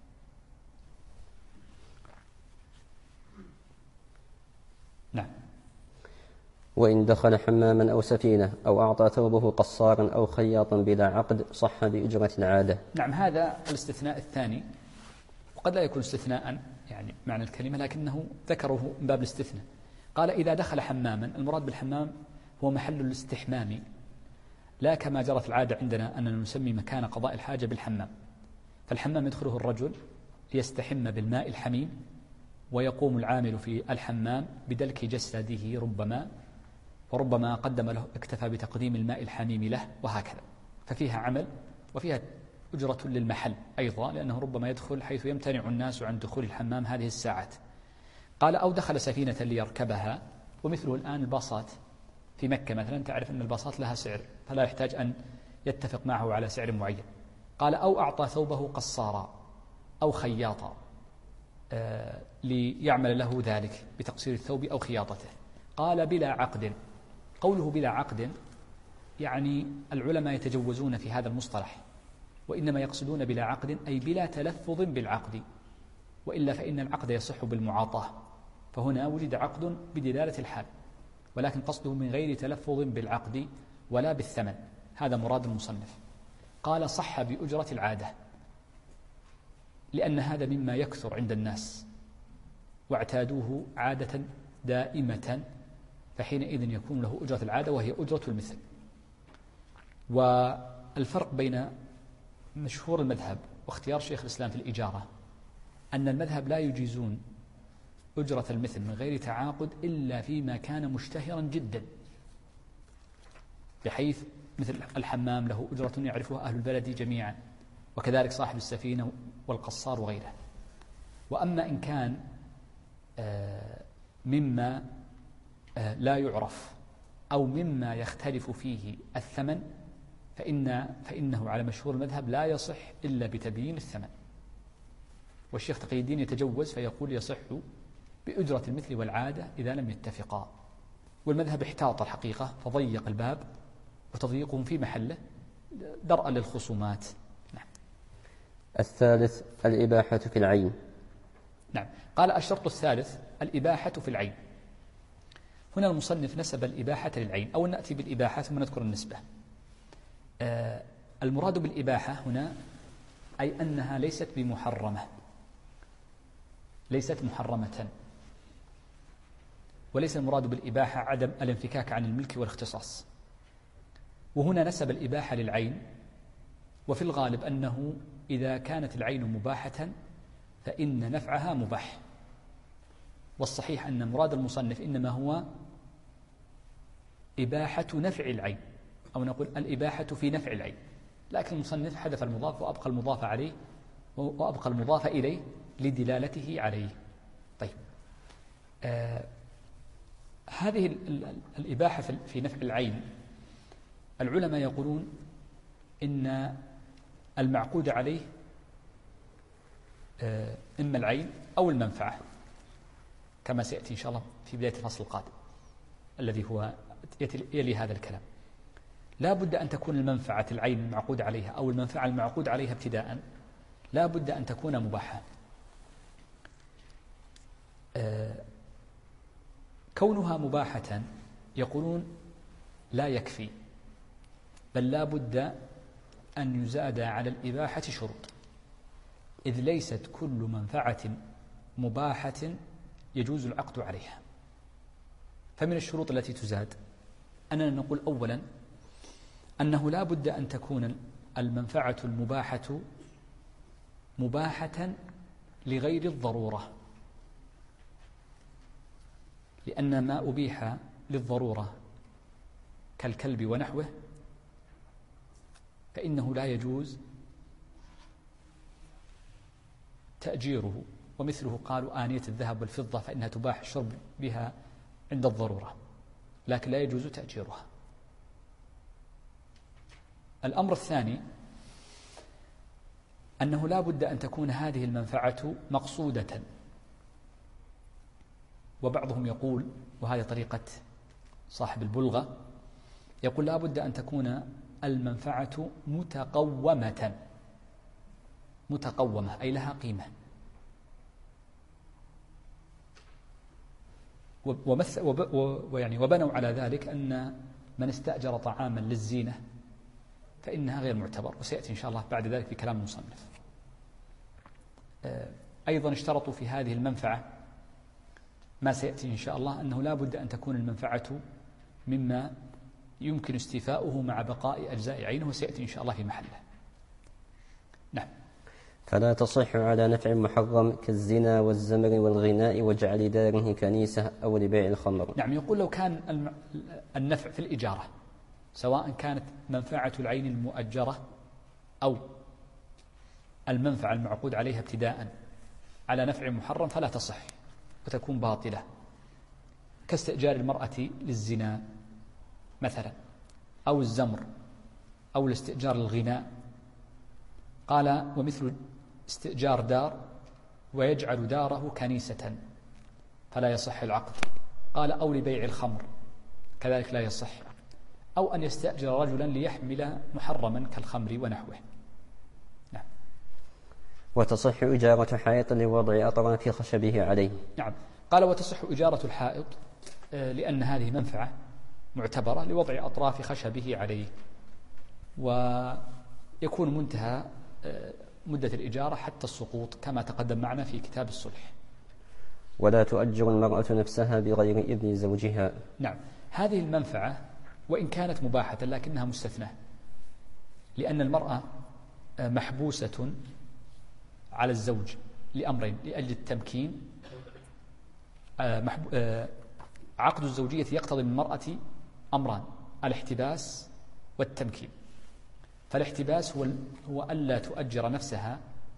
نعم. وإن دخل حماما أو سفينة أو أعطى ثوبه قصارا أو خياطا بلا عقد صح بإجرة العادة. نعم، هذا الاستثناء الثاني، وقد لا يكون استثناء يعني معنى الكلمة، لكنه ذكره من باب الاستثناء. قال إذا دخل حماما، المراد بالحمام هو محل الاستحمام، لا كما جرت العادة عندنا أننا نسمي مكان قضاء الحاجة بالحمام. فالحمام يدخله الرجل ليستحم بالماء الحميم، ويقوم العامل في الحمام بدلك جسده وربما قدم له اكتفى بتقديم الماء الحميم له، وهكذا. ففيها عمل وفيها أجرة للمحل أيضا، لأنه ربما يدخل حيث يمتنع الناس عن دخول الحمام هذه الساعات. قال أو دخل سفينة ليركبها، ومثله الآن الباصات في مكة مثلا، تعرف أن الباصات لها سعر، فلا يحتاج أن يتفق معه على سعر معين. قال أو أعطى ثوبه قصارا أو خياطا ليعمل له ذلك بتقصير الثوب أو خياطته. قال بلا عقد. قوله بلا عقد يعني العلماء يتجوزون في هذا المصطلح، وإنما يقصدون بلا عقد أي بلا تلفظ بالعقد، وإلا فإن العقد يصح بالمعاطاة، فهنا وجد عقد بدلالة الحال، ولكن قصده من غير تلفظ بالعقد ولا بالثمن. هذا مراد المصنف. قال صح بأجرة العادة، لأن هذا مما يكثر عند الناس واعتادوه عادة دائمة، فحينئذ يكون له أجرة العادة وهي أجرة المثل. والفرق بين مشهور المذهب واختيار شيخ الإسلام في الإجارة أن المذهب لا يجيزون أجرة المثل من غير تعاقد إلا فيما كان مشتهرا جدا، بحيث مثل الحمام له أجرة يعرفها أهل البلد جميعا، وكذلك صاحب السفينة والقصار وغيره. وأما إن كان مما لا يعرف أو مما يختلف فيه الثمن فإنه على مشهور المذهب لا يصح إلا بتبيين الثمن. والشيخ تقي الدين يتجوز فيقول يصح بأجرة المثل والعادة إذا لم يتفقا. والمذهب احتاط الحقيقة فضيق الباب، وتضييقهم في محله درءا للخصومات. نعم. الثالث الإباحة في العين. نعم. قال الشرط الثالث الإباحة في العين. هنا المصنف نسب الإباحة للعين، أو نأتي بالإباحة ثم نذكر النسبة. المراد بالإباحة هنا أي أنها ليست بمحرمة، ليست محرمة، وليس المراد بالإباحة عدم الانفكاك عن الملك والاختصاص. وهنا نسب الإباحة للعين، وفي الغالب أنه إذا كانت العين مباحة فإن نفعها مباح، والصحيح أن مراد المصنف إنما هو إباحة نفع العين، أو نقول الإباحة في نفع العين، لكن المصنف حذف المضاف وأبقى المضاف عليه وأبقى المضاف إليه لدلالته عليه. طيب، هذه الإباحة في نفع العين العلماء يقولون إن المعقود عليه إما العين أو المنفعة، كما سيأتي إن شاء الله في بداية الفصل القادم الذي هو يلي هذا الكلام. لا بد أن تكون المنفعة العين المعقود عليها أو المنفعة المعقود عليها ابتداء لا بد أن تكون مباحة. كونها مباحة يقولون لا يكفي، بل لا بد أن يزاد على الإباحة شروط، إذ ليست كل منفعة مباحة يجوز العقد عليها. فمن الشروط التي تزاد أننا نقول أولا أنه لا بد أن تكون المنفعة المباحة مباحة لغير الضرورة، لأن ما أبيح للضرورة كالكلب ونحوه فإنه لا يجوز تأجيره، ومثله قالوا آنية الذهب والفضة فإنها تباح الشرب بها عند الضرورة لكن لا يجوز تأجيرها. الأمر الثاني أنه لا بد أن تكون هذه المنفعة مقصودة، وبعضهم يقول وهذه طريقة صاحب البلغة يقول لا بد أن تكون المنفعة متقومة أي لها قيمة. وبنوا على ذلك أن من استأجر طعاما للزينة فإنها غير معتبر، وسيأتي إن شاء الله بعد ذلك في كلام المصنف. أيضا اشترطوا في هذه المنفعة ما سيأتي إن شاء الله أنه لا بد أن تكون المنفعة مما يمكن استيفاؤه مع بقاء أجزاء عينه، وسيأتي إن شاء الله في محله. نعم. فلا تصح على نفع محرم كالزنا والزمر والغناء وجعل داره كنيسة أو لبيع الخمر. نعم. يقول لو كان النفع في الإجارة سواء كانت منفعة العين المؤجرة أو المنفعة المعقود عليها ابتداء على نفع محرم فلا تصح وتكون باطلة، كاستئجار المرأة للزنا مثلا أو الزمر أو الاستئجار للغناء. قال ومثل استئجار دار ويجعل داره كنيسة فلا يصح العقد. قال أو لبيع الخمر كذلك لا يصح، أو أن يستأجر رجلا ليحمل محرما كالخمر ونحوه. نعم. وتصح إجارة حائط لوضع أطراف خشبه عليه. نعم. قال وتصح إجارة الحائط لأن هذه منفعة معتبرة لوضع أطراف خشبه عليه، ويكون منتهى مدة الإجارة حتى السقوط كما تقدم معنا في كتاب الصلح. ولا تؤجر المرأة نفسها بغير إذن زوجها. نعم. هذه المنفعة وإن كانت مباحة لكنها مستثنى، لأن المرأة محبوسة على الزوج لأمرين: لأجل التمكين، عقد الزوجية يقتضي من المرأة أمران: الاحتباس والتمكين. فالاحتباس هو ألا تؤجر نفسها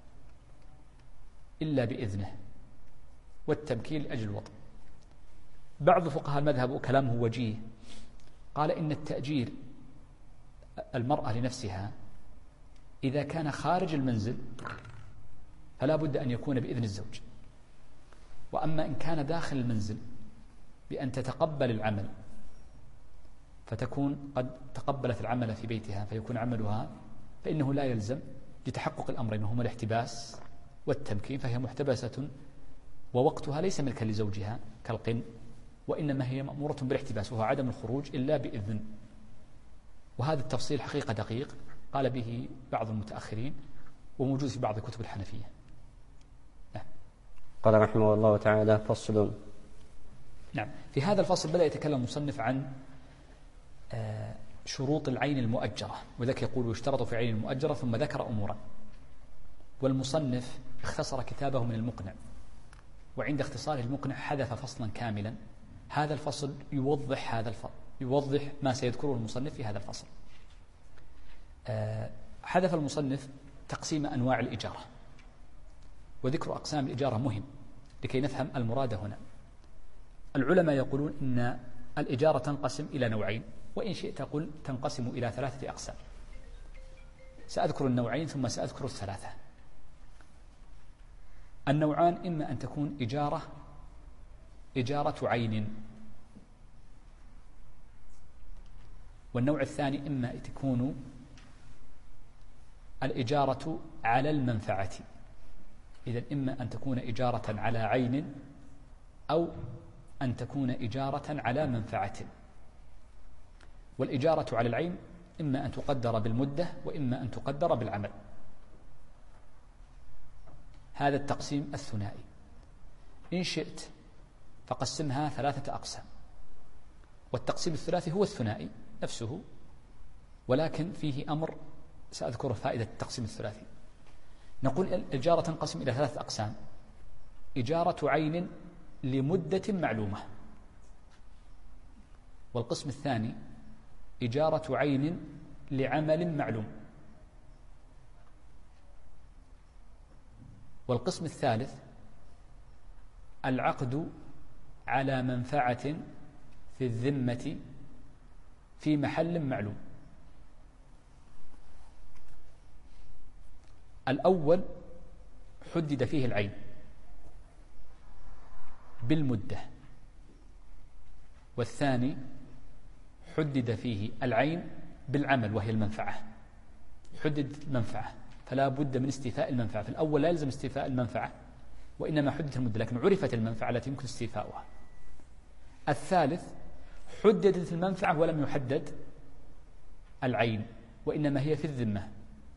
إلا بإذنه، والتمكين لأجل الوطن. بعض فقهاء المذهب وكلامه وجيه قال إن التأجير المرأة لنفسها إذا كان خارج المنزل فلا بد أن يكون بإذن الزوج، وأما إن كان داخل المنزل بأن تتقبل العمل فتكون قد تقبلت العمل في بيتها فيكون عملها، فإنه لا يلزم لتحقق الأمرين وهما الاحتباس والتمكين، فهي محتبسة ووقتها ليس ملكا لزوجها كالقن، وإنما هي مأمورة بالاحتباس وهو عدم الخروج إلا بإذن. وهذا التفصيل حقيقة دقيق قال به بعض المتأخرين وموجود في بعض كتب الحنفية. قال رحمه الله تعالى: فصل. نعم. في هذا الفصل بدأ يتكلم المصنف عن شروط العين المؤجرة، وذلك يقول يشترط في عين المؤجرة، ثم ذكر أمورا. والمصنف اختصر كتابه من المقنع، وعند اختصاره المقنع حذف فصلا كاملا. هذا الفصل يوضح ما سيذكره المصنف في هذا الفصل. حذف المصنف تقسيم أنواع الإجارة، وذكر أقسام الإجارة مهم لكي نفهم المراد هنا. العلماء يقولون إن الإجارة تنقسم إلى نوعين، وإن شئت قل تنقسم إلى 3 أقسام. سأذكر النوعين ثم سأذكر الثلاثة. النوعان: إما أن تكون إجارة إجارة عين. والنوع الثاني إما تكون الإجارة على المنفعة، إذن إما أن تكون إجارة على عين أو أن تكون إجارة على منفعة. والإجارة على العين إما أن تقدر بالمدة وإما أن تقدر بالعمل. هذا التقسيم الثنائي. إن شئت فقسمها 3 أقسام، والتقسيم الثلاثي هو الثنائي نفسه، ولكن فيه أمر سأذكره فائدة التقسيم الثلاثي. نقول الإجارة تنقسم إلى 3 أقسام: إجارة عين لمدة معلومة، والقسم الثاني إجارة عين لعمل معلوم، والقسم الثالث العقد على منفعة في الذمة في محل معلوم. الأول حدد فيه العين بالمدة، والثاني حدد فيه العين بالعمل وهي المنفعة. حددت المنفعة فلا بد من استيفاء المنفعة. في الأول لا يلزم استيفاء المنفعة وإنما حددت المدة، لكن عرفت المنفعة التي يمكن استيفاؤها. الثالث حددت المنفعة ولم يحدد العين وإنما هي في الذمة.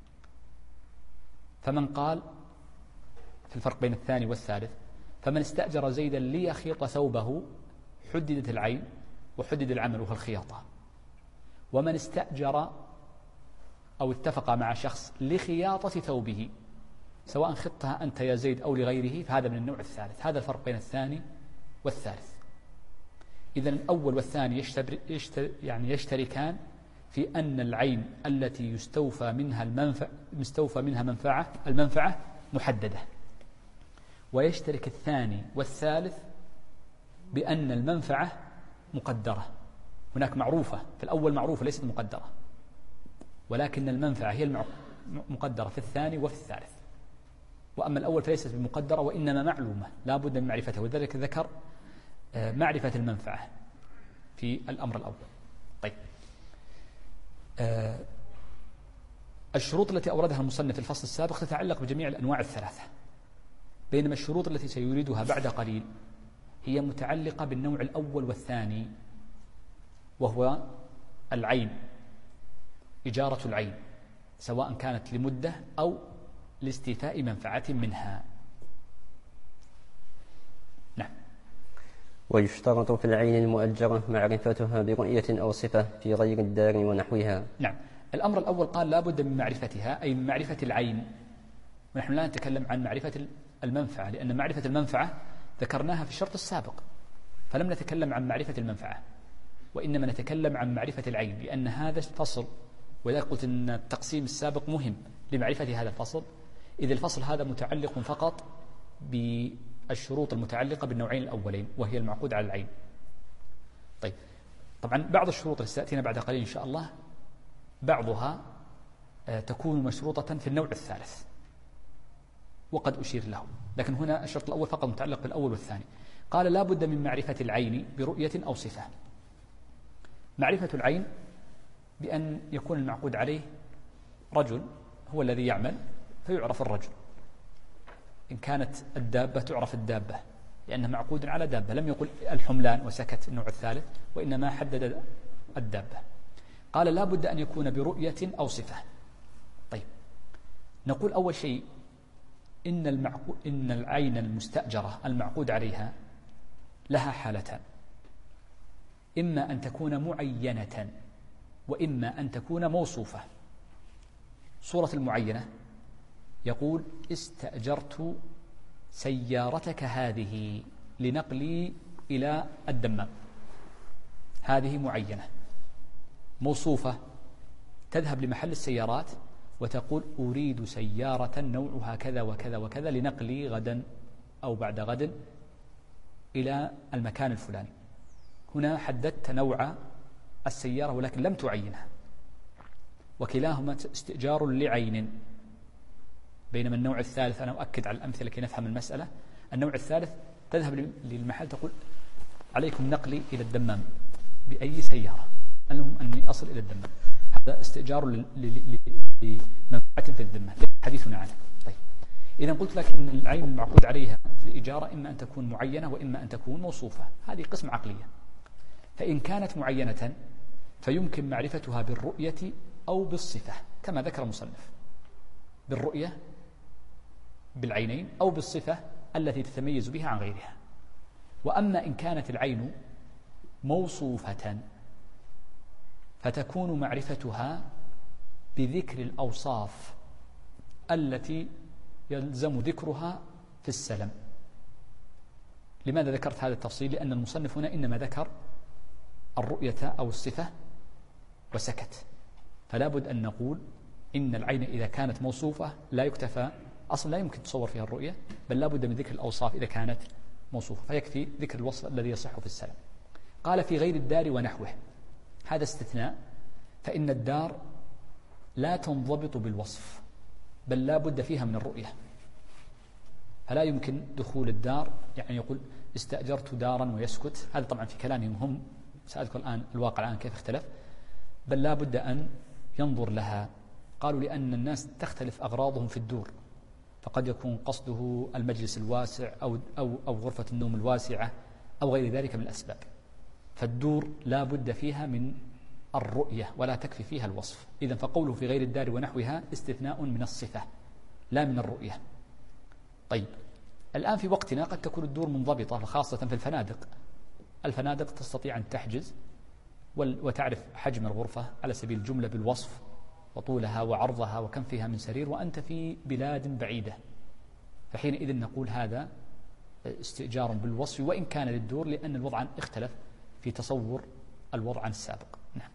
فمن قال في الفرق بين الثاني والثالث، فمن استأجر زيدا ليخيط ثوبه حددت العين وحدد العمل وهو الخياطة. ومن استأجر أو اتفق مع شخص لخياطة ثوبه سواء خطها أنت يا زيد أو لغيره فهذا من النوع الثالث. هذا الفرق بين الثاني والثالث. إذن الأول والثاني يشتركان في أن العين التي يستوفى منها المنفعة محددة، ويشترك الثاني والثالث بأن المنفعة مقدرة. هناك معروفة في الأول، معروفة ليست مقدرة، ولكن المنفعة هي المقدرة في الثاني وفي الثالث. وأما الأول فليست بمقدرة وإنما معلومة لا بد من معرفتها، ولذلك ذكر معرفة المنفعة في الأمر الأول. طيب، الشروط التي أوردها المصنف في الفصل السابق تتعلق بجميع الأنواع الثلاثة، بينما الشروط التي سيريدها بعد قليل هي متعلقة بالنوع الأول والثاني، وهو العين، إجارة العين سواء كانت لمدة أو لاستيفاء منفعة منها. نعم. ويشترط في العين المؤجرة معرفتها برؤية أو صفة في غير الدار ونحوها. نعم. الأمر الأول قال لا بد من معرفتها، أي من معرفة العين، ونحن لا نتكلم عن معرفة المنفعة، لأن معرفة المنفعة ذكرناها في الشرط السابق، فلم نتكلم عن معرفة المنفعة، وإنما نتكلم عن معرفة العين، لأن هذا الفصل، ولذلك قلت أن التقسيم السابق مهم لمعرفة هذا الفصل، إذ الفصل هذا متعلق فقط بالشروط المتعلقة بالنوعين الأولين وهي المعقود على العين. طيب، طبعا بعض الشروط التي ستأتينا بعد قليل إن شاء الله بعضها تكون مشروطة في النوع الثالث وقد أشير له، لكن هنا الشرط الأول فقط متعلق بالأول والثاني. قال لا بد من معرفة العين برؤية أو صفة. معرفة العين بأن يكون المعقود عليه رجل هو الذي يعمل فيعرف الرجل، إن كانت الدابة تعرف الدابة لأنه معقود على دابة، لم يقل الحملان وسكت النوع الثالث وإنما حدد الدابة. قال لا بد أن يكون برؤية أو صفة. طيب، نقول أول شيء إن العين المستأجرة المعقود عليها لها حالتان: إما أن تكون معينة وإما أن تكون موصوفة. صورة المعينة يقول استأجرت سيارتك هذه لنقلي إلى الدمام، هذه معينة. موصوفة تذهب لمحل السيارات وتقول أريد سيارة نوعها كذا وكذا وكذا لنقلي غدا أو بعد غد إلى المكان الفلاني. هنا حددت نوع السيارة ولكن لم تعينها، وكلاهما استئجار لعين. بينما النوع الثالث، أنا أؤكد على الأمثلة لكي نفهم المسألة، النوع الثالث تذهب للمحل تقول عليكم نقلي إلى الدمام بأي سيارة، المهم أني أصل إلى الدمام. هذا استئجار لمنفعة في الذمة، ليس حديثنا عنه. طيب، إذا قلت لك إن العين المعقود عليها في الإجارة إما أن تكون معينة وإما أن تكون موصوفة، هذه قسم عقلية. فإن كانت معينة فيمكن معرفتها بالرؤية أو بالصفة كما ذكر المصنف، بالرؤية بالعينين أو بالصفة التي تتميز بها عن غيرها. وأما إن كانت العين موصوفة فتكون معرفتها بذكر الأوصاف التي يلزم ذكرها في السلم. لماذا ذكرت هذا التفصيل؟ لأن المصنف هنا إنما ذكر الرؤية أو الصفة وسكت، فلا بد أن نقول إن العين إذا كانت موصوفة لا يكتفى، أصلا لا يمكن تصور فيها الرؤية، بل لا بد من ذكر الأوصاف إذا كانت موصوفة، فيكفي ذكر الوصف الذي يصح في السلم. قال في غير الدار ونحوه، هذا استثناء، فإن الدار لا تنضبط بالوصف بل لا بد فيها من الرؤية، فلا يمكن دخول الدار، يعني يقول استأجرت دارا ويسكت، هذا طبعا في كلامهم هم، سأذكر الآن الواقع الآن كيف اختلف، بل لا بد أن ينظر لها. قالوا لأن الناس تختلف أغراضهم في الدور، فقد يكون قصده المجلس الواسع أو غرفة النوم الواسعة أو غير ذلك من الأسباب، فالدور لا بد فيها من الرؤية ولا تكفي فيها الوصف. إذن فقوله في غير الدار ونحوها استثناء من الصفة لا من الرؤية. طيب، الآن في وقتنا قد تكون الدور منضبطة، خاصة في الفنادق تستطيع أن تحجز وتعرف حجم الغرفة على سبيل الجملة بالوصف وطولها وعرضها وكم فيها من سرير، وأنت في بلاد بعيدة، فحينئذ نقول هذا استئجار بالوصف وإن كان للدور، لأن الوضع اختلف في تصور الوضع عن السابق. نعم.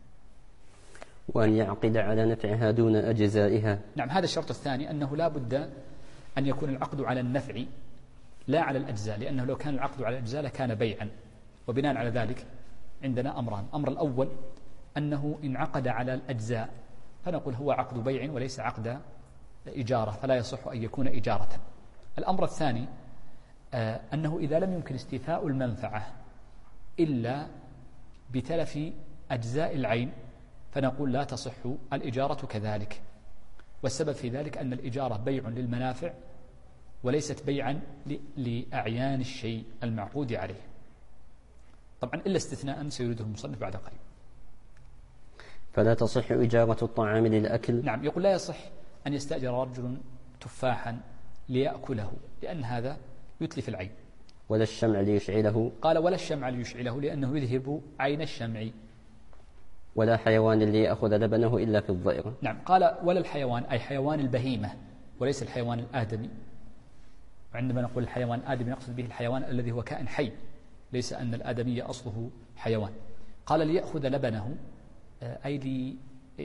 وأن يعقد على نفعها دون أجزائها. نعم، هذا الشرط الثاني، أنه لا بد أن يكون العقد على النفع لا على الأجزاء، لأنه لو كان العقد على الأجزاء لكان بيعا. وبناء على ذلك عندنا أمران، الأمر الأول أنه إن عقد على الأجزاء فنقول هو عقد بيع وليس عقد إجارة، فلا يصح أن يكون إجارة. الأمر الثاني أنه إذا لم يمكن استيفاء المنفعة إلا بتلف أجزاء العين فنقول لا تصح الإجارة كذلك. والسبب في ذلك أن الإجارة بيع للمنافع وليست بيعا لأعيان الشيء المعقود عليه، طبعا إلا استثناء سيريده المصنف بعد قليل. فلا تصح إجارة الطعام للأكل. نعم، يقول لا يصح أن يستأجر رجل تفاحا ليأكله، لأن هذا يتلف العين. ولا الشمع ليشعله. قال ولا الشمع ليشعله، لأنه يذهب عين الشمع. ولا حيوان ليأخذ لبنه إلا في الضئر. نعم، قال ولا الحيوان، أي حيوان البهيمة وليس الحيوان الآدمي. وعندما نقول الحيوان الآدمي نقصد به الحيوان الذي هو كائن حي، ليس أن الآدمي أصله حيوان. قال ليأخذ لبنه، أي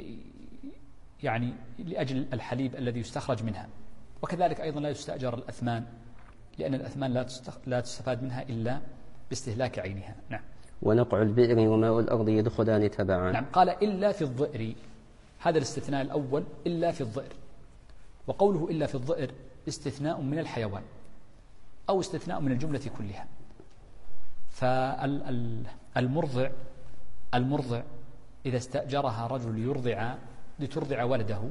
يعني لأجل الحليب الذي يستخرج منها. وكذلك أيضا لا يستأجر الأثمان، لأن الأثمان لا تستفاد منها إلا باستهلاك عينها. نعم. ونقع البئر وماء الأرض يدخلان تبعا. نعم، قال إلا في الضئر، هذا الاستثناء الأول إلا في الضئر. وقوله إلا في الضئر استثناء من الحيوان أو استثناء من الجملة كلها. فالمرضع إذا استأجرها رجل لترضع ولده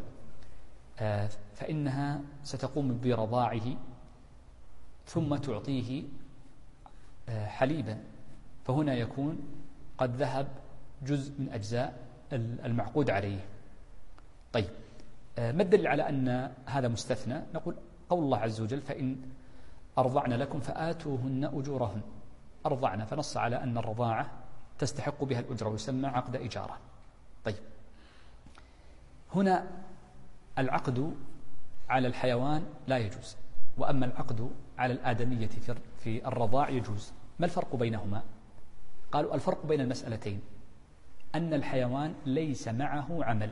فإنها ستقوم برضاعه ثم تعطيه حليبا، فهنا يكون قد ذهب جزء من أجزاء المعقود عليه. طيب، ما الدليل على أن هذا مستثنى؟ نقول قول الله عز وجل فإن أرضعن لكم فآتوهن أجورهن. أرضعن، فنص على أن الرضاعة تستحق بها الأجرة ويسمى عقد إجارة. طيب، هنا العقد على الحيوان لا يجوز، وأما العقد على الآدمية في الرضاع يجوز. ما الفرق بينهما؟ قالوا الفرق بين المسألتين أن الحيوان ليس معه عمل،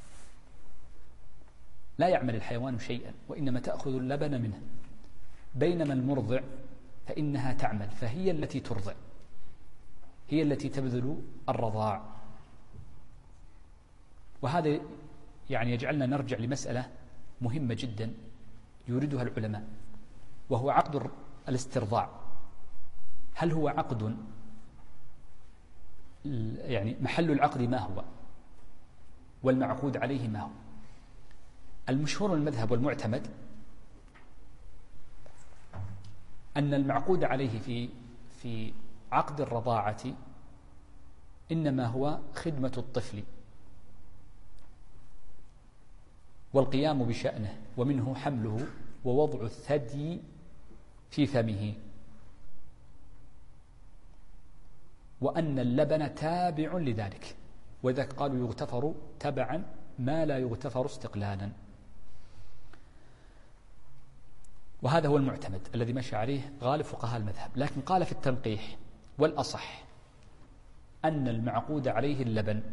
لا يعمل الحيوان شيئا وإنما تأخذ اللبن منه، بينما المرضع فإنها تعمل، فهي التي ترضع، هي التي تبذل الرضاع. وهذا يعني يجعلنا نرجع لمسألة مهمة جدا يريدها العلماء، وهو عقد الاسترضاع. هل هو عقد يعني محل العقد ما هو والمعقود عليه ما هو. المشهور من المذهب والمعتمد أن المعقود عليه في عقد الرضاعة إنما هو خدمة الطفل والقيام بشأنه، ومنه حمله ووضع الثدي في فمه، وأن اللبن تابع لذلك، وذلك قالوا يغتفر تبعا ما لا يغتفر استقلالا. وهذا هو المعتمد الذي مشى عليه غالب فقهاء المذهب. لكن قال في التنقيح والأصح أن المعقود عليه اللبن،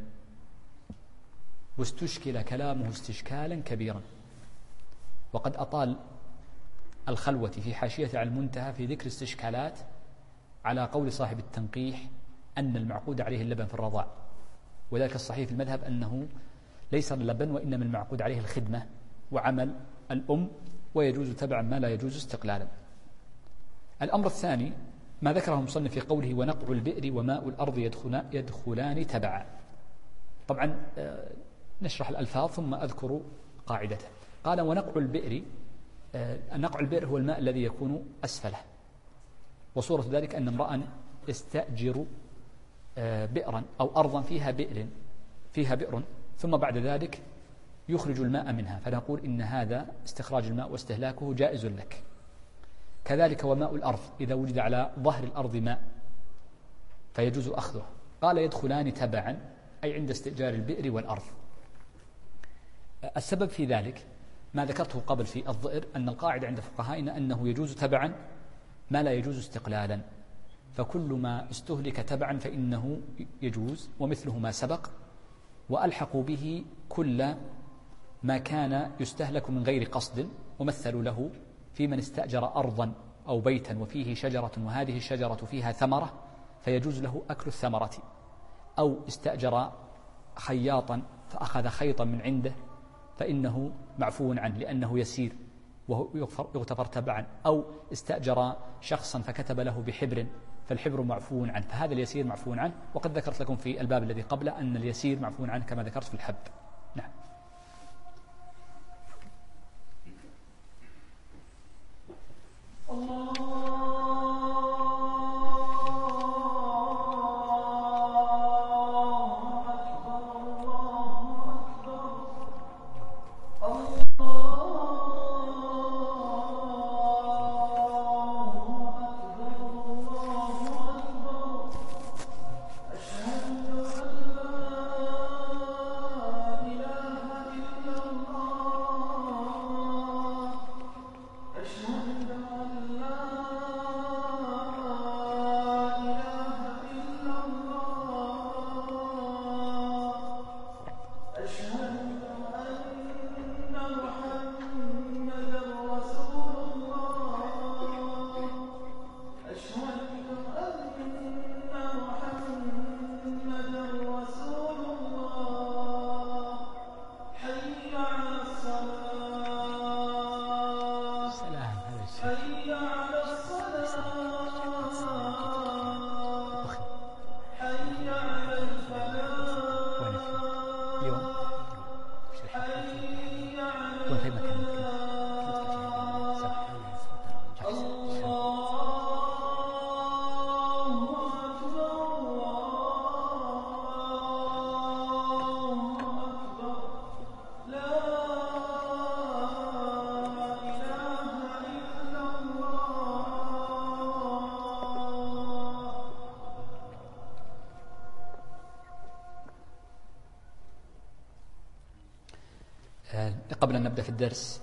واستشكل كلامه استشكالا كبيرا، وقد أطال الخلوة في حاشية على المنتهى في ذكر استشكالات على قول صاحب التنقيح أن المعقود عليه اللبن في الرضاع، وذلك الصحيح في المذهب أنه ليس اللبن وإنما المعقود عليه الخدمة وعمل الأم، ويجوز تبعا ما لا يجوز استقلالا. الأمر الثاني ما ذكره المصنف في قوله ونقع البئر وماء الأرض يدخلان تبعا. طبعا نشرح الألفاظ ثم أذكر قاعدته. قال ونقع البئر، نقع البئر هو الماء الذي يكون أسفله، وصورة ذلك أن امرأ يستأجر بئرا أو أرضا فيها بئر ثم بعد ذلك يخرج الماء منها، فنقول إن هذا استخراج الماء واستهلاكه جائز لك. كذلك وماء الأرض إذا وجد على ظهر الأرض ماء فيجوز أخذه. قال يدخلان تبعا أي عند استئجار البئر والأرض. السبب في ذلك ما ذكرته قبل في الضئر، أن القاعدة عند فقهائنا أنه يجوز تبعا ما لا يجوز استقلالا، فكل ما استهلك تبعا فإنه يجوز، ومثله ما سبق. وألحقوا به كل ما كان يستهلك من غير قصد، ومثلوا له في من استأجر أرضا أو بيتا وفيه شجرة وهذه الشجرة فيها ثمرة فيجوز له أكل الثمرة، أو استأجر خياطا فأخذ خيطا من عنده فإنه معفو عنه لأنه يسير وهو يغتفر تبعا، أو استأجر شخصا فكتب له بحبر فالحبر معفو عنه، فهذا اليسير معفو عنه. وقد ذكرت لكم في الباب الذي قبله أن اليسير معفو عنه كما ذكرت في الحب. نعم. قبل أن نبدأ في الدرس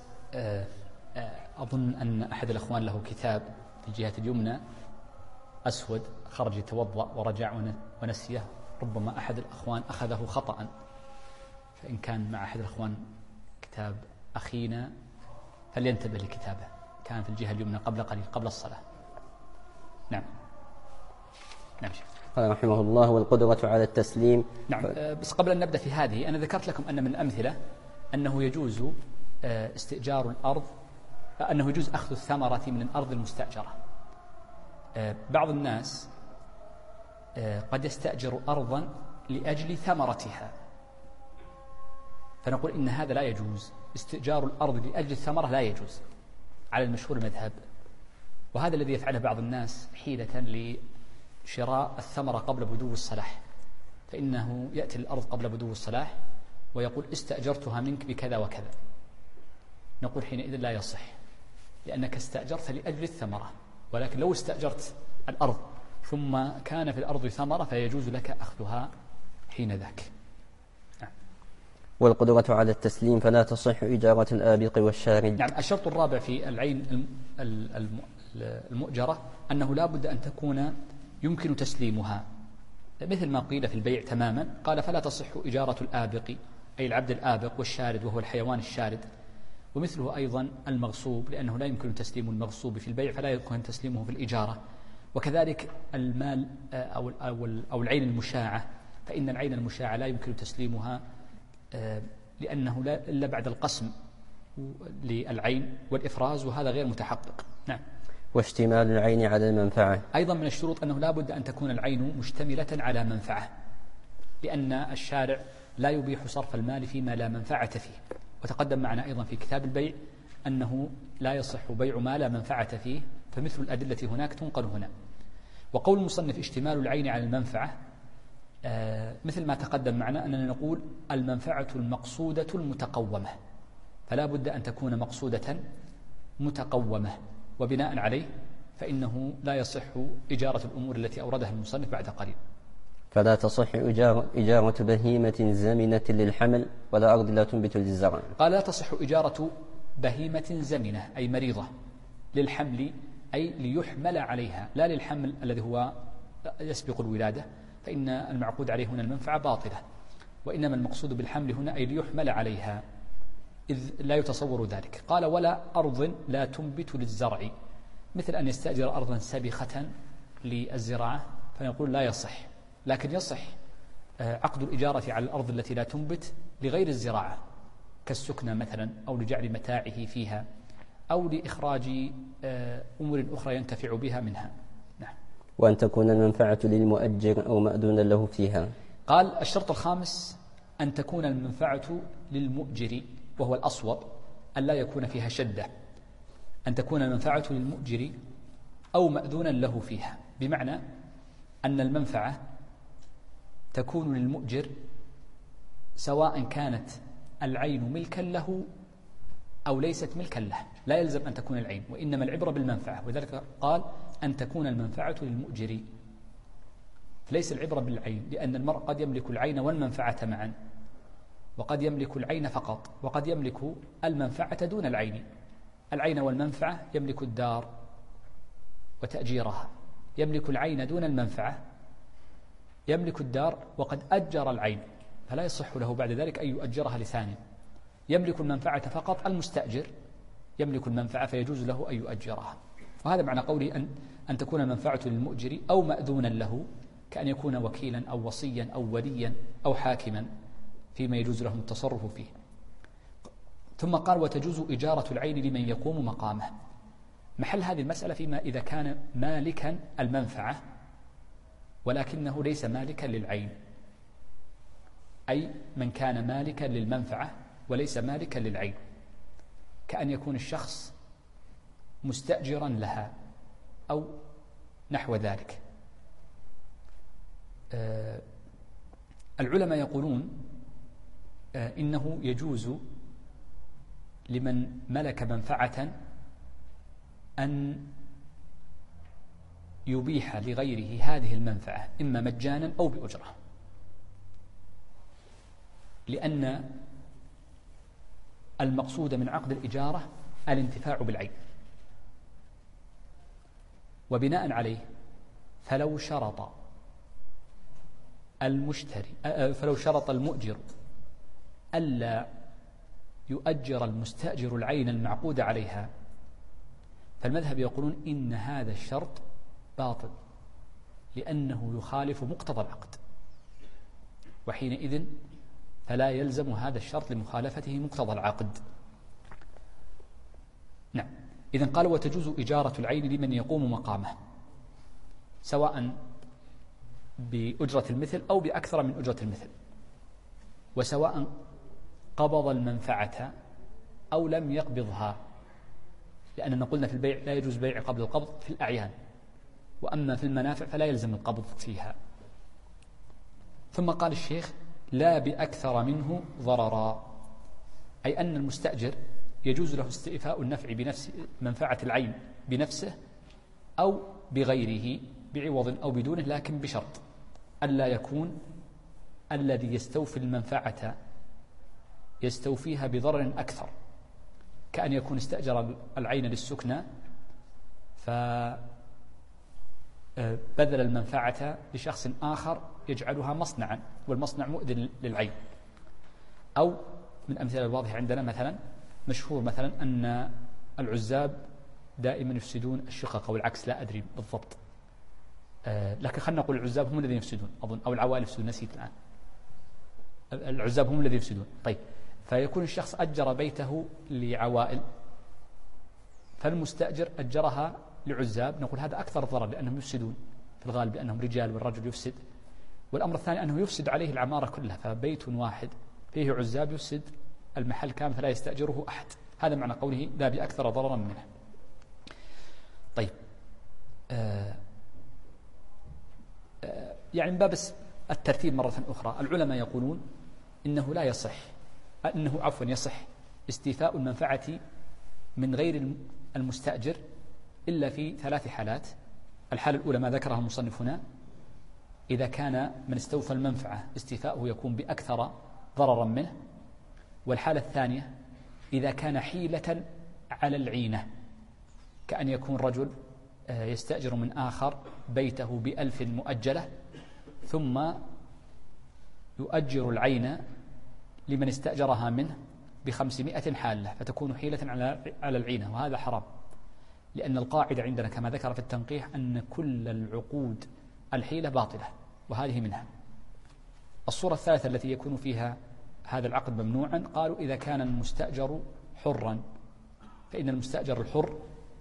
أظن أن أحد الأخوان له كتاب في الجهة اليمنى أسود خرج يتوضأ ورجع ونسيه، ربما أحد الأخوان أخذه خطأ، فإن كان مع أحد الأخوان كتاب أخينا فلينتبه لكتابه، كان في الجهة اليمنى قبل قليل قبل الصلاة. نعم. نعم شيخ. قال رحمه الله والقدرة على التسليم. نعم. بس قبل أن نبدأ في هذه أنا ذكرت لكم أن من الأمثلة أنه يجوز استئجار الأرض، أنه يجوز أخذ الثمرة من الأرض المستأجرة. بعض الناس قد يستأجر أرضا لأجل ثمرتها، فنقول إن هذا لا يجوز، استئجار الأرض لأجل الثمرة لا يجوز على المشهور المذهب. وهذا الذي يفعله بعض الناس حيلة لشراء الثمرة قبل بدو الصلاح، فإنه يأتي الأرض قبل بدو الصلاح ويقول استأجرتها منك بكذا وكذا، نقول حينئذ لا يصح، لأنك استأجرت لأجل الثمرة، ولكن لو استأجرت الأرض ثم كان في الأرض ثمرة فيجوز لك أخذها حين ذاك. والقدرة على التسليم فلا تصح إجارة الآبق والشارد. نعم. الشرط الرابع في العين المؤجرة أنه لا بد أن تكون يمكن تسليمها، مثل ما قيل في البيع تماما، قال فلا تصح إجارة الآبق أي العبد الآبق والشارد وهو الحيوان الشارد، ومثله أيضا المغصوب، لأنه لا يمكن تسليم المغصوب في البيع فلا يمكن تسليمه في الإجارة. وكذلك المال أو العين المشاعة، فإن العين المشاعة لا يمكن تسليمها لأنه إلا بعد القسم للعين والإفراز، وهذا غير متحقق. نعم. واشتمال العين على المنفعة، أيضا من الشروط أنه لا بد أن تكون العين مشتملة على منفعة، لأن الشارع لا يبيح صرف المال فيما لا منفعة فيه، وتقدم معنا أيضا في كتاب البيع أنه لا يصح بيع ما لا منفعة فيه، فمثل الأدلة هناك تنقل هنا. وقول المصنف اشتمال العين على المنفعة مثل ما تقدم معنا أننا نقول المنفعة المقصودة المتقومة، فلا بد أن تكون مقصودة متقومة، وبناء عليه فإنه لا يصح إجارة الأمور التي أوردها المصنف بعد قليل. فلا تصح إجارة بهيمة زمنة للحمل ولا أرض لا تنبت للزرع. قال لا تصح إجارة بهيمة زمنة أي مريضة للحمل أي ليحمل عليها، لا للحمل الذي هو يسبق الولادة، فإن المعقود عليه هنا المنفعة باطلة، وإنما المقصود بالحمل هنا أي ليحمل عليها، إذ لا يتصور ذلك. قال ولا أرض لا تنبت للزرع، مثل أن يستأجر أرضا سبخة للزراعة فنقول لا يصح، لكن يصح عقد الإجارة على الأرض التي لا تنبت لغير الزراعة كالسكنة مثلا، أو لجعل متاعه فيها، أو لإخراج أمور أخرى ينتفع بها منها. نعم. وأن تكون المنفعة للمؤجر أو مأذون له فيها. قال الشرط الخامس أن تكون المنفعة للمؤجر، وهو الأصوب أن لا يكون فيها شدة، أن تكون المنفعة للمؤجر أو مأذونا له فيها، بمعنى أن المنفعة تكون للمؤجر سواء كانت العين ملكا له أو ليست ملكا له، لا يلزم أن تكون العين، وإنما العبرة بالمنفعة، وذلك قال أن تكون المنفعة للمؤجر، ليس العبرة بالعين، لأن المرء قد يملك العين والمنفعة معا، وقد يملك العين فقط، وقد يملك المنفعة دون العين. العين والمنفعة يملك الدار وتأجيرها، يملك العين دون المنفعة، يملك الدار وقد أجر العين، فلا يصح له بعد ذلك أن يؤجرها لثاني. يملك المنفعة فقط المستأجر يملك المنفعة فيجوز له أن يؤجرها. وهذا معنى قولي أن تكون المنفعة للمؤجر أو مأذونا له، كأن يكون وكيلا أو وصيا أو وليا أو حاكما فيما يجوز لهم التصرف فيه. ثم قال وتجوز إجارة العين لمن يقوم مقامه. محل هذه المسألة فيما إذا كان مالكا المنفعة ولكنه ليس مالكا للعين، أي من كان مالكا للمنفعة وليس مالكا للعين، كأن يكون الشخص مستأجرا لها أو نحو ذلك. العلماء يقولون إنه يجوز لمن ملك منفعة أن يبيح لغيره هذه المنفعة إما مجانا أو بأجرة، لأن المقصود من عقد الإجارة الانتفاع بالعين، وبناء عليه فلو شرط المؤجر ألا يؤجر المستأجر العين المعقود عليها، فالمذهب يقولون إن هذا الشرط باطل، لأنه يخالف مقتضى العقد، وحينئذ فلا يلزم هذا الشرط لمخالفته مقتضى العقد. نعم. إذن قال وتجوز إجارة العين لمن يقوم مقامه، سواء بأجرة المثل أو بأكثر من أجرة المثل، وسواء قبض المنفعة أو لم يقبضها، لأننا قلنا في البيع لا يجوز بيع قبل القبض في الأعيان، وأما في المنافع فلا يلزم القبض فيها. ثم قال الشيخ: لا بأكثر منه ضررا، أي أن المستأجر يجوز له استئفاء النفع بنفس منفعة العين بنفسه أو بغيره بعوض أو بدونه، لكن بشرط ألا يكون الذي يستوفي المنفعة يستوفيها بضرر أكثر، كأن يكون استأجر العين للسكنى فبذل المنفعة لشخص آخر يجعلها مصنعا، والمصنع مؤذن للعين. أو من أمثلة الواضحة عندنا مثلا مشهور مثلا أن العزاب دائما يفسدون الشقق أو العكس، لا أدري بالضبط، لكن خلنا نقول العزاب هم الذين يفسدون أظن، أو العوائل يفسدون، نسيت الآن. العزاب هم الذين يفسدون. طيب، فيكون الشخص أجر بيته لعوائل، فالمستأجر أجرها لعزاب، نقول هذا أكثر ضرر لأنهم يفسدون في الغالب، لأنهم رجال والرجل يفسد. والأمر الثاني أنه يفسد عليه العمارة كلها، فبيت واحد فيه عزاب يفسد المحل كامل فلا يستأجره أحد. هذا معنى قوله لا بأكثر ضررا منه. طيب، يعني من باب الترتيب مرة أخرى، العلماء يقولون إنه لا يصح، أنه عفوا يصح استيفاء المنفعة من غير المستأجر إلا في 3 حالات. الحالة الأولى ما ذكرها المصنف هنا، إذا كان من استوفى المنفعة استيفاؤه يكون بأكثر ضررا منه. والحالة الثانية إذا كان حيلة على العينة، كأن يكون رجل يستأجر من آخر بيته ب1000 مؤجلة، ثم يؤجر العين لمن استأجرها منه ب500 حالة، فتكون حيلة على العينة، وهذا حرام، لأن القاعدة عندنا كما ذكر في التنقيح أن كل العقود الحيلة باطلة، وهذه منها. الصورة الثالثة التي يكون فيها هذا العقد ممنوعا، قالوا إذا كان المستأجر حرا، فإن المستأجر الحر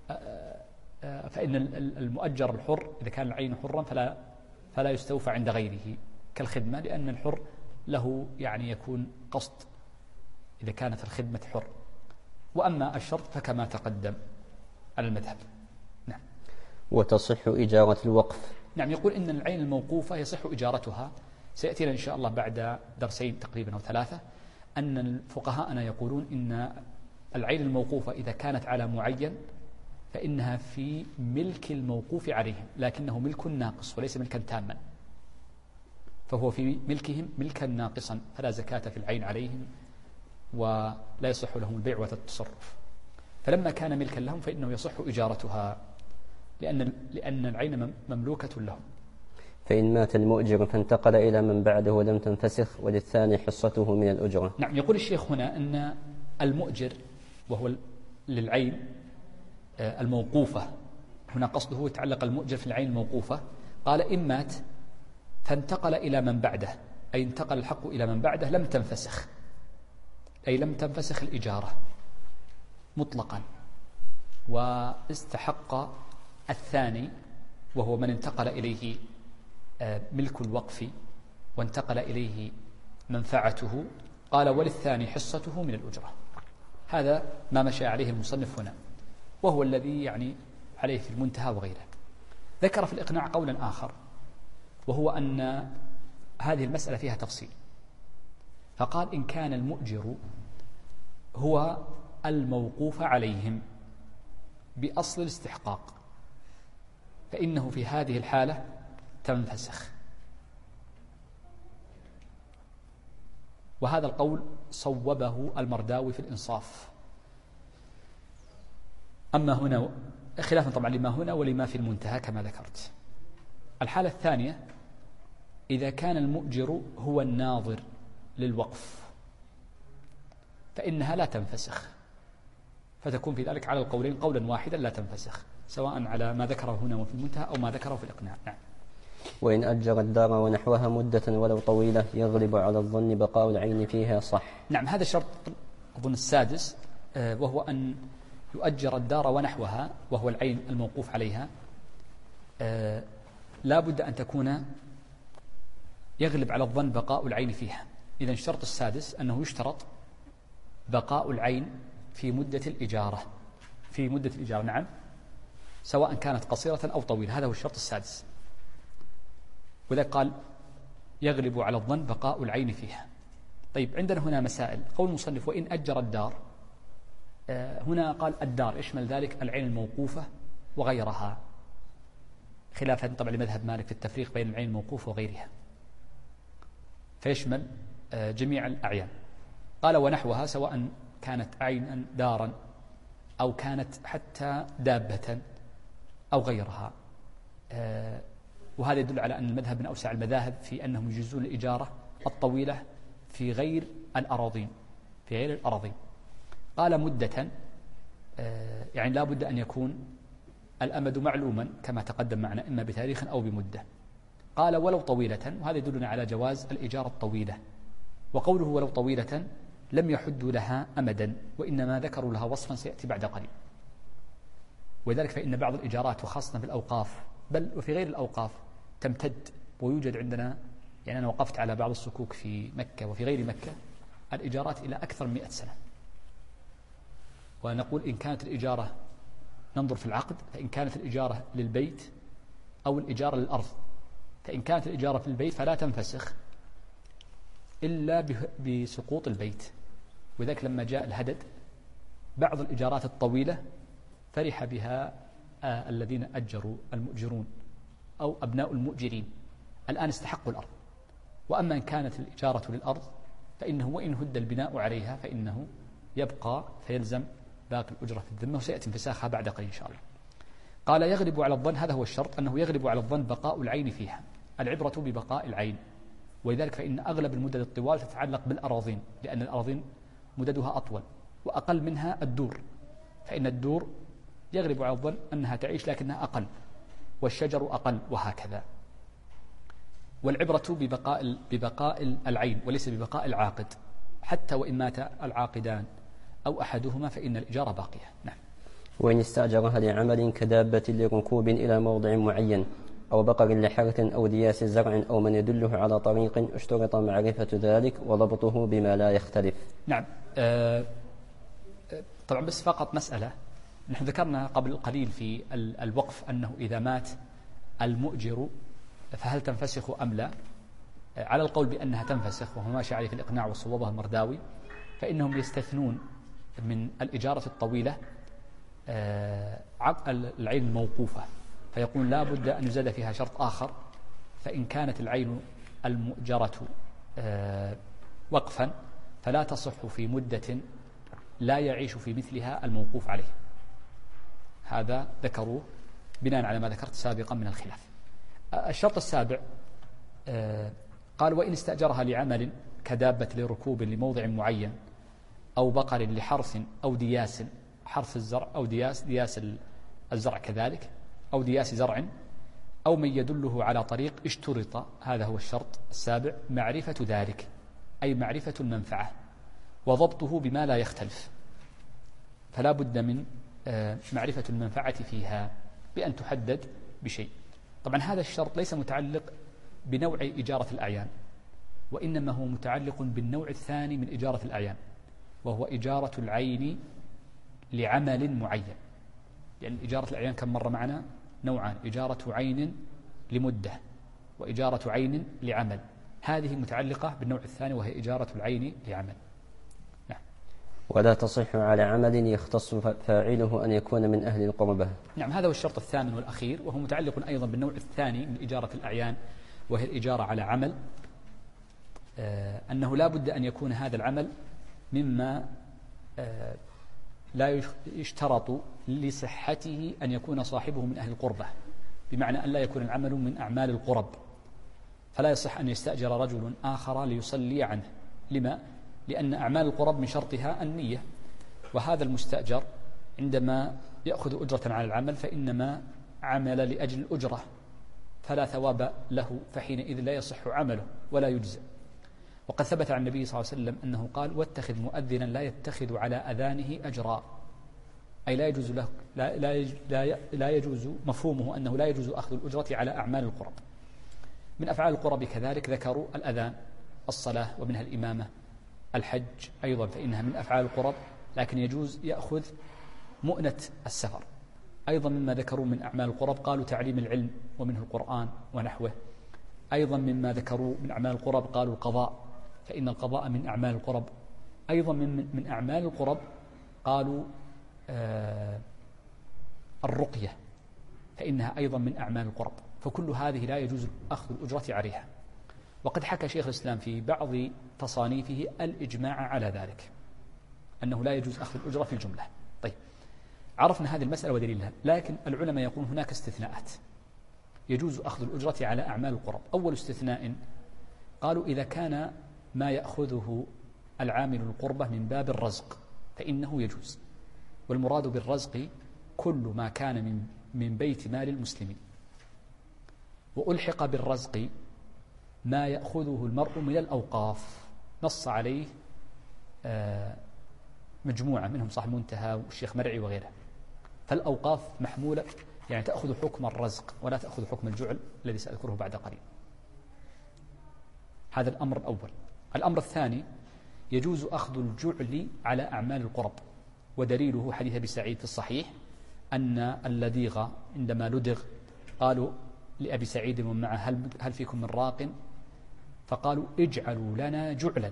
فإن المؤجر الحر إذا كان العين حرا فلا يستوفى عند غيره كالخدمة، لأن الحر له يعني يكون قصد إذا كانت الخدمة حر. وأما الشرط فكما تقدم على المذهب. نعم. وتصح إجارة الوقف. نعم، يقول إن العين الموقوفة يصح إجارتها. سيأتينا إن شاء الله بعد درسين تقريبا أو 3 أن الفقهاءنا يقولون إن العين الموقوفة إذا كانت على معين فإنها في ملك الموقوف عليهم، لكنه ملك ناقص وليس ملكا تاما، فهو في ملكهم ملكا ناقصا، فلا زكاة في العين عليهم ولا يصح لهم البيع والتصرف. فلما كان ملكا لهم فإنه يصح إجارتها، لأن العين مملوكة لهم. فإن مات المؤجر فانتقل إلى من بعده ولم تنفسخ وللثاني حصته من الأجرة. نعم، يقول الشيخ هنا أن المؤجر وهو للعين الموقوفة، هنا قصده يتعلق المؤجر في العين الموقوفة، قال إن مات فانتقل إلى من بعده، أي انتقل الحق إلى من بعده لم تنفسخ، أي لم تنفسخ الإجارة مطلقا، واستحق الثاني وهو من انتقل إليه ملك الوقف وانتقل إليه منفعته، قال وللثاني حصته من الأجرة. هذا ما مشى عليه المصنف هنا، وهو الذي يعني عليه في المنتهى وغيره. ذكر في الإقناع قولا آخر، وهو أن هذه المسألة فيها تفصيل، فقال إن كان المؤجر هو الموقوف عليهم بأصل الاستحقاق فإنه في هذه الحالة تنفسخ. وهذا القول صوبه المرداوي في الإنصاف. أما هنا خلافا طبعا لما هنا ولما في المنتهى كما ذكرت. الحالة الثانية إذا كان المؤجر هو الناظر للوقف فإنها لا تنفسخ، فتكون في ذلك على القولين قولا واحدا لا تنفسخ، سواء على ما ذكره هنا وفي المنتهى أو ما ذكره في الإقناع. نعم. وإن أجر الدار ونحوها مدة ولو طويلة يغلب على الظن بقاء العين فيها صح. نعم، هذا الشرط أظن السادس، وهو أن يؤجر الدار ونحوها وهو العين الموقوف عليها، لا بد أن تكون يغلب على الظن بقاء العين فيها. إذن الشرط السادس أنه يشترط بقاء العين في مدة الإجارة، في مدة الإجارة، نعم، سواء كانت قصيرة أو طويلة. هذا هو الشرط السادس. وذلك قال يغلب على الظن بقاء العين فيها. طيب، عندنا هنا مسائل. قول المصنف وإن أجر الدار، هنا قال الدار يشمل ذلك العين الموقوفة وغيرها، خلافا طبعا لمذهب مالك في التفريق بين العين الموقوفة وغيرها، فيشمل جميع الأعيان. قال ونحوها، سواء كانت عينا دارا أو كانت حتى دابة أو غيرها. وهذا يدل على أن المذهب من أوسع المذاهب في أنهم يجوزون الإجارة الطويلة في غير الأراضين، في غير الأراضين. قال مدة، يعني لا بد أن يكون الأمد معلوما كما تقدم معنا، إما بتاريخ أو بمدة. قال ولو طويلة، وهذا يدلنا على جواز الإجارة الطويلة. وقوله ولو طويلة لم يحدوا لها أمدا، وإنما ذكروا لها وصفا سيأتي بعد قليل. وذلك فإن بعض الإجارات وخاصة في الأوقاف بل وفي غير الأوقاف تمتد، ويوجد عندنا، يعني أنا وقفت على بعض الصكوك في مكة وفي غير مكة الإجارات إلى أكثر من 100 سنة. ونقول إن كانت الإجارة، ننظر في العقد، فإن كانت الإجارة للبيت أو الإجارة للأرض، فإن كانت الإجارة في البيت فلا تنفسخ إلا بسقوط البيت. وذلك لما جاء الهدد بعض الإجارات الطويلة فرح بها الذين أجروا المؤجرون أو أبناء المؤجرين، الآن استحقوا الأرض. وأما إن كانت الإجارة للأرض فإنه وإن هد البناء عليها فإنه يبقى، فيلزم باقي الأجرة في الذمة، وسيأتي انفساخها بعد قليل إن شاء الله. قال يغلب على الظن، هذا هو الشرط، أنه يغلب على الظن بقاء العين فيها. العبرة ببقاء العين، ولذلك فإن أغلب المدد الطوال تتعلق بالأراضين، لأن الأراضين مددها أطول، وأقل منها الدور، فإن الدور يغلب على الظن أنها تعيش لكنها أقل، والشجر أقل، وهكذا. والعبرة ببقاء العين وليس ببقاء العاقد، حتى وإن مات العاقدان أو أحدهما فإن الإجارة باقية. نعم. وإن استأجرها لعمل كدابة لركوب إلى موضع معين أو بقر لحرث أو دياس زرع أو من يدله على طريق، اشترط معرفة ذلك وضبطه بما لا يختلف. نعم. طبعا بس فقط مسألة، نحن ذكرنا قبل قليل في الوقف أنه إذا مات المؤجر فهل تنفسخ أم لا؟ على القول بأنها تنفسخ، وهو ماشي عليه في الإقناع وصوبه المرداوي، فإنهم يستثنون من الإجارة الطويلة العين الموقوفة، فيقول لا بد أن يزاد فيها شرط آخر، فإن كانت العين المؤجرة وقفا فلا تصح في مدة لا يعيش في مثلها الموقوف عليه. هذا ذكروه بناء على ما ذكرت سابقا من الخلاف. الشرط السابع قال وإن استأجرها لعمل كدابة لركوب لموضع معين أو بقر لحرث أو دياس، حرث الزرع أو دياس الزرع كذلك، أو دياس زرع، أو من يدله على طريق، اشترط، هذا هو الشرط السابع، معرفة ذلك، أي معرفة المنفعة وضبطه بما لا يختلف. فلا بد من معرفة المنفعة فيها بأن تحدد بشيء. طبعا هذا الشرط ليس متعلق بنوع إجارة الأعيان، وإنما هو متعلق بالنوع الثاني من إجارة الأعيان، وهو إجارة العين لعمل معين. لأن إجارة الأعيان كم مرة معنا؟ نوعان، إجارة عين لمدة وإجارة عين لعمل. هذه متعلقة بالنوع الثاني وهي إجارة العين لعمل. نعم. ولا تصح على عمل يختص فاعله أن يكون من أهل القربة. نعم، هذا هو الشرط الثامن والأخير، وهو متعلق أيضا بالنوع الثاني من إجارة الأعيان وهي الإجارة على عمل، أنه لا بد أن يكون هذا العمل مما لا يشترط لصحته أن يكون صاحبه من أهل القربة، بمعنى أن لا يكون العمل من أعمال القرب، فلا يصح أن يستأجر رجل آخر ليصلي عنه. لما؟ لأن أعمال القرب من شرطها النية، وهذا المستأجر عندما يأخذ أجرة على العمل فإنما عمل لأجل الأجرة، فلا ثواب له، فحينئذ لا يصح عمله ولا يجزى. وقد ثبت عن النبي صلى الله عليه وسلم أنه قال واتخذ مؤذنا لا يتخذ على أذانه أجرا، أي لا يجوز له، لا يجوز، مفهومه أنه لا يجوز أخذ الأجرة على أعمال القرب. من أفعال القرب كذلك ذكروا الأذان، الصلاة ومنها الإمامة، الحج أيضا فإنها من أفعال القرب، لكن يجوز يأخذ مؤنة السفر. أيضا مما ذكروا من أعمال القرب قالوا تعليم العلم ومنه القرآن ونحوه. أيضا مما ذكروا من أعمال القرب قالوا القضاء، فإن القضاء من أعمال القرب. أيضا من أعمال القرب قالوا الرقية، فإنها أيضا من أعمال القرب. فكل هذه لا يجوز أخذ الأجرة عليها. وقد حكى شيخ الإسلام في بعض تصانيفه الإجماع على ذلك، أنه لا يجوز أخذ الأجرة في الجملة. طيب، عرفنا هذه المسألة ودليلها، لكن العلماء يقولون هناك استثناءات يجوز أخذ الأجرة على أعمال القرب. أول استثناء قالوا إذا كان ما يأخذه العامل القربة من باب الرزق فإنه يجوز، والمراد بالرزق كل ما كان من بيت مال المسلمين. وألحق بالرزق ما يأخذه المرء من الأوقاف، نص عليه مجموعة منهم صاحب المنتهى والشيخ مرعي وغيره. فالأوقاف محمولة يعني تأخذ حكم الرزق ولا تأخذ حكم الجعل الذي سأذكره بعد قليل. هذا الأمر الأول. الأمر الثاني يجوز أخذ الجعل على أعمال القرب، ودليله حديث أبي سعيد في الصحيح أن اللديغ عندما لدغ قالوا لأبي سعيد ومن معه هل فيكم من راق؟ فقالوا اجعلوا لنا جعلا،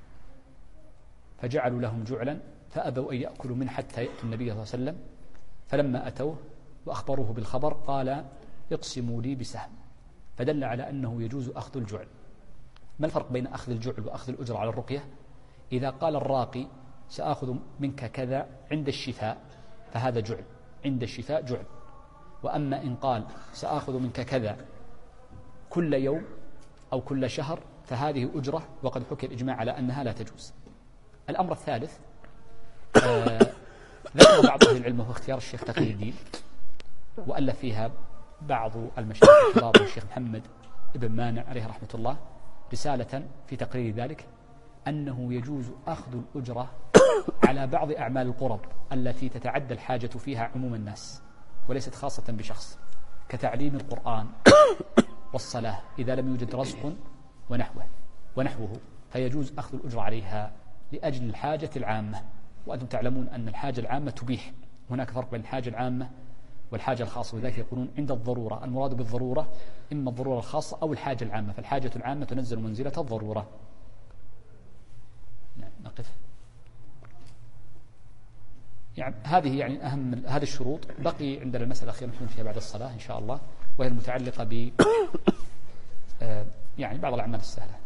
فجعلوا لهم جعلا فأبوا أن يأكلوا منه حتى يأتوا النبي صلى الله عليه وسلم. فلما أتوه وأخبروه بالخبر قال اقسموا لي بسهم، فدل على أنه يجوز أخذ الجعل. ما الفرق بين أخذ الجعل وأخذ الأجر على الرقية؟ إذا قال الراقي سأخذ منك كذا عند الشفاء فهذا جعل، عند الشفاء جعل. وأما إن قال سأخذ منك كذا كل يوم أو كل شهر فهذه أجرة، وقد حكي الإجماع على أنها لا تجوز. الأمر الثالث ذكر بعض أهل العلم وهو اختيار الشيخ تقي الدين، وألف فيها بعض المشايخ الكبار الشيخ محمد بن مانع عليه رحمة الله رسالة في تقرير ذلك، أنه يجوز أخذ الأجرة على بعض أعمال القرب التي تتعدى الحاجة فيها عموم الناس وليست خاصة بشخص، كتعليم القرآن والصلاة إذا لم يوجد رزق ونحوه، فيجوز أخذ الأجرة عليها لأجل الحاجة العامة. وأنتم تعلمون أن الحاجة العامة تبيح، هناك فرق بين الحاجة العامة والحاجة الخاصة، ولذلك يقولون عند الضرورة، المراد بالضرورة إما الضرورة الخاصة أو الحاجة العامة، فالحاجة العامة تنزل منزلة الضرورة. نقف يعني هذه يعني أهم هذه الشروط. بقي عندنا المسألة الأخيرة نحن فيها بعد الصلاة إن شاء الله، وهي المتعلقة ب يعني بعض الأعمال السهلة.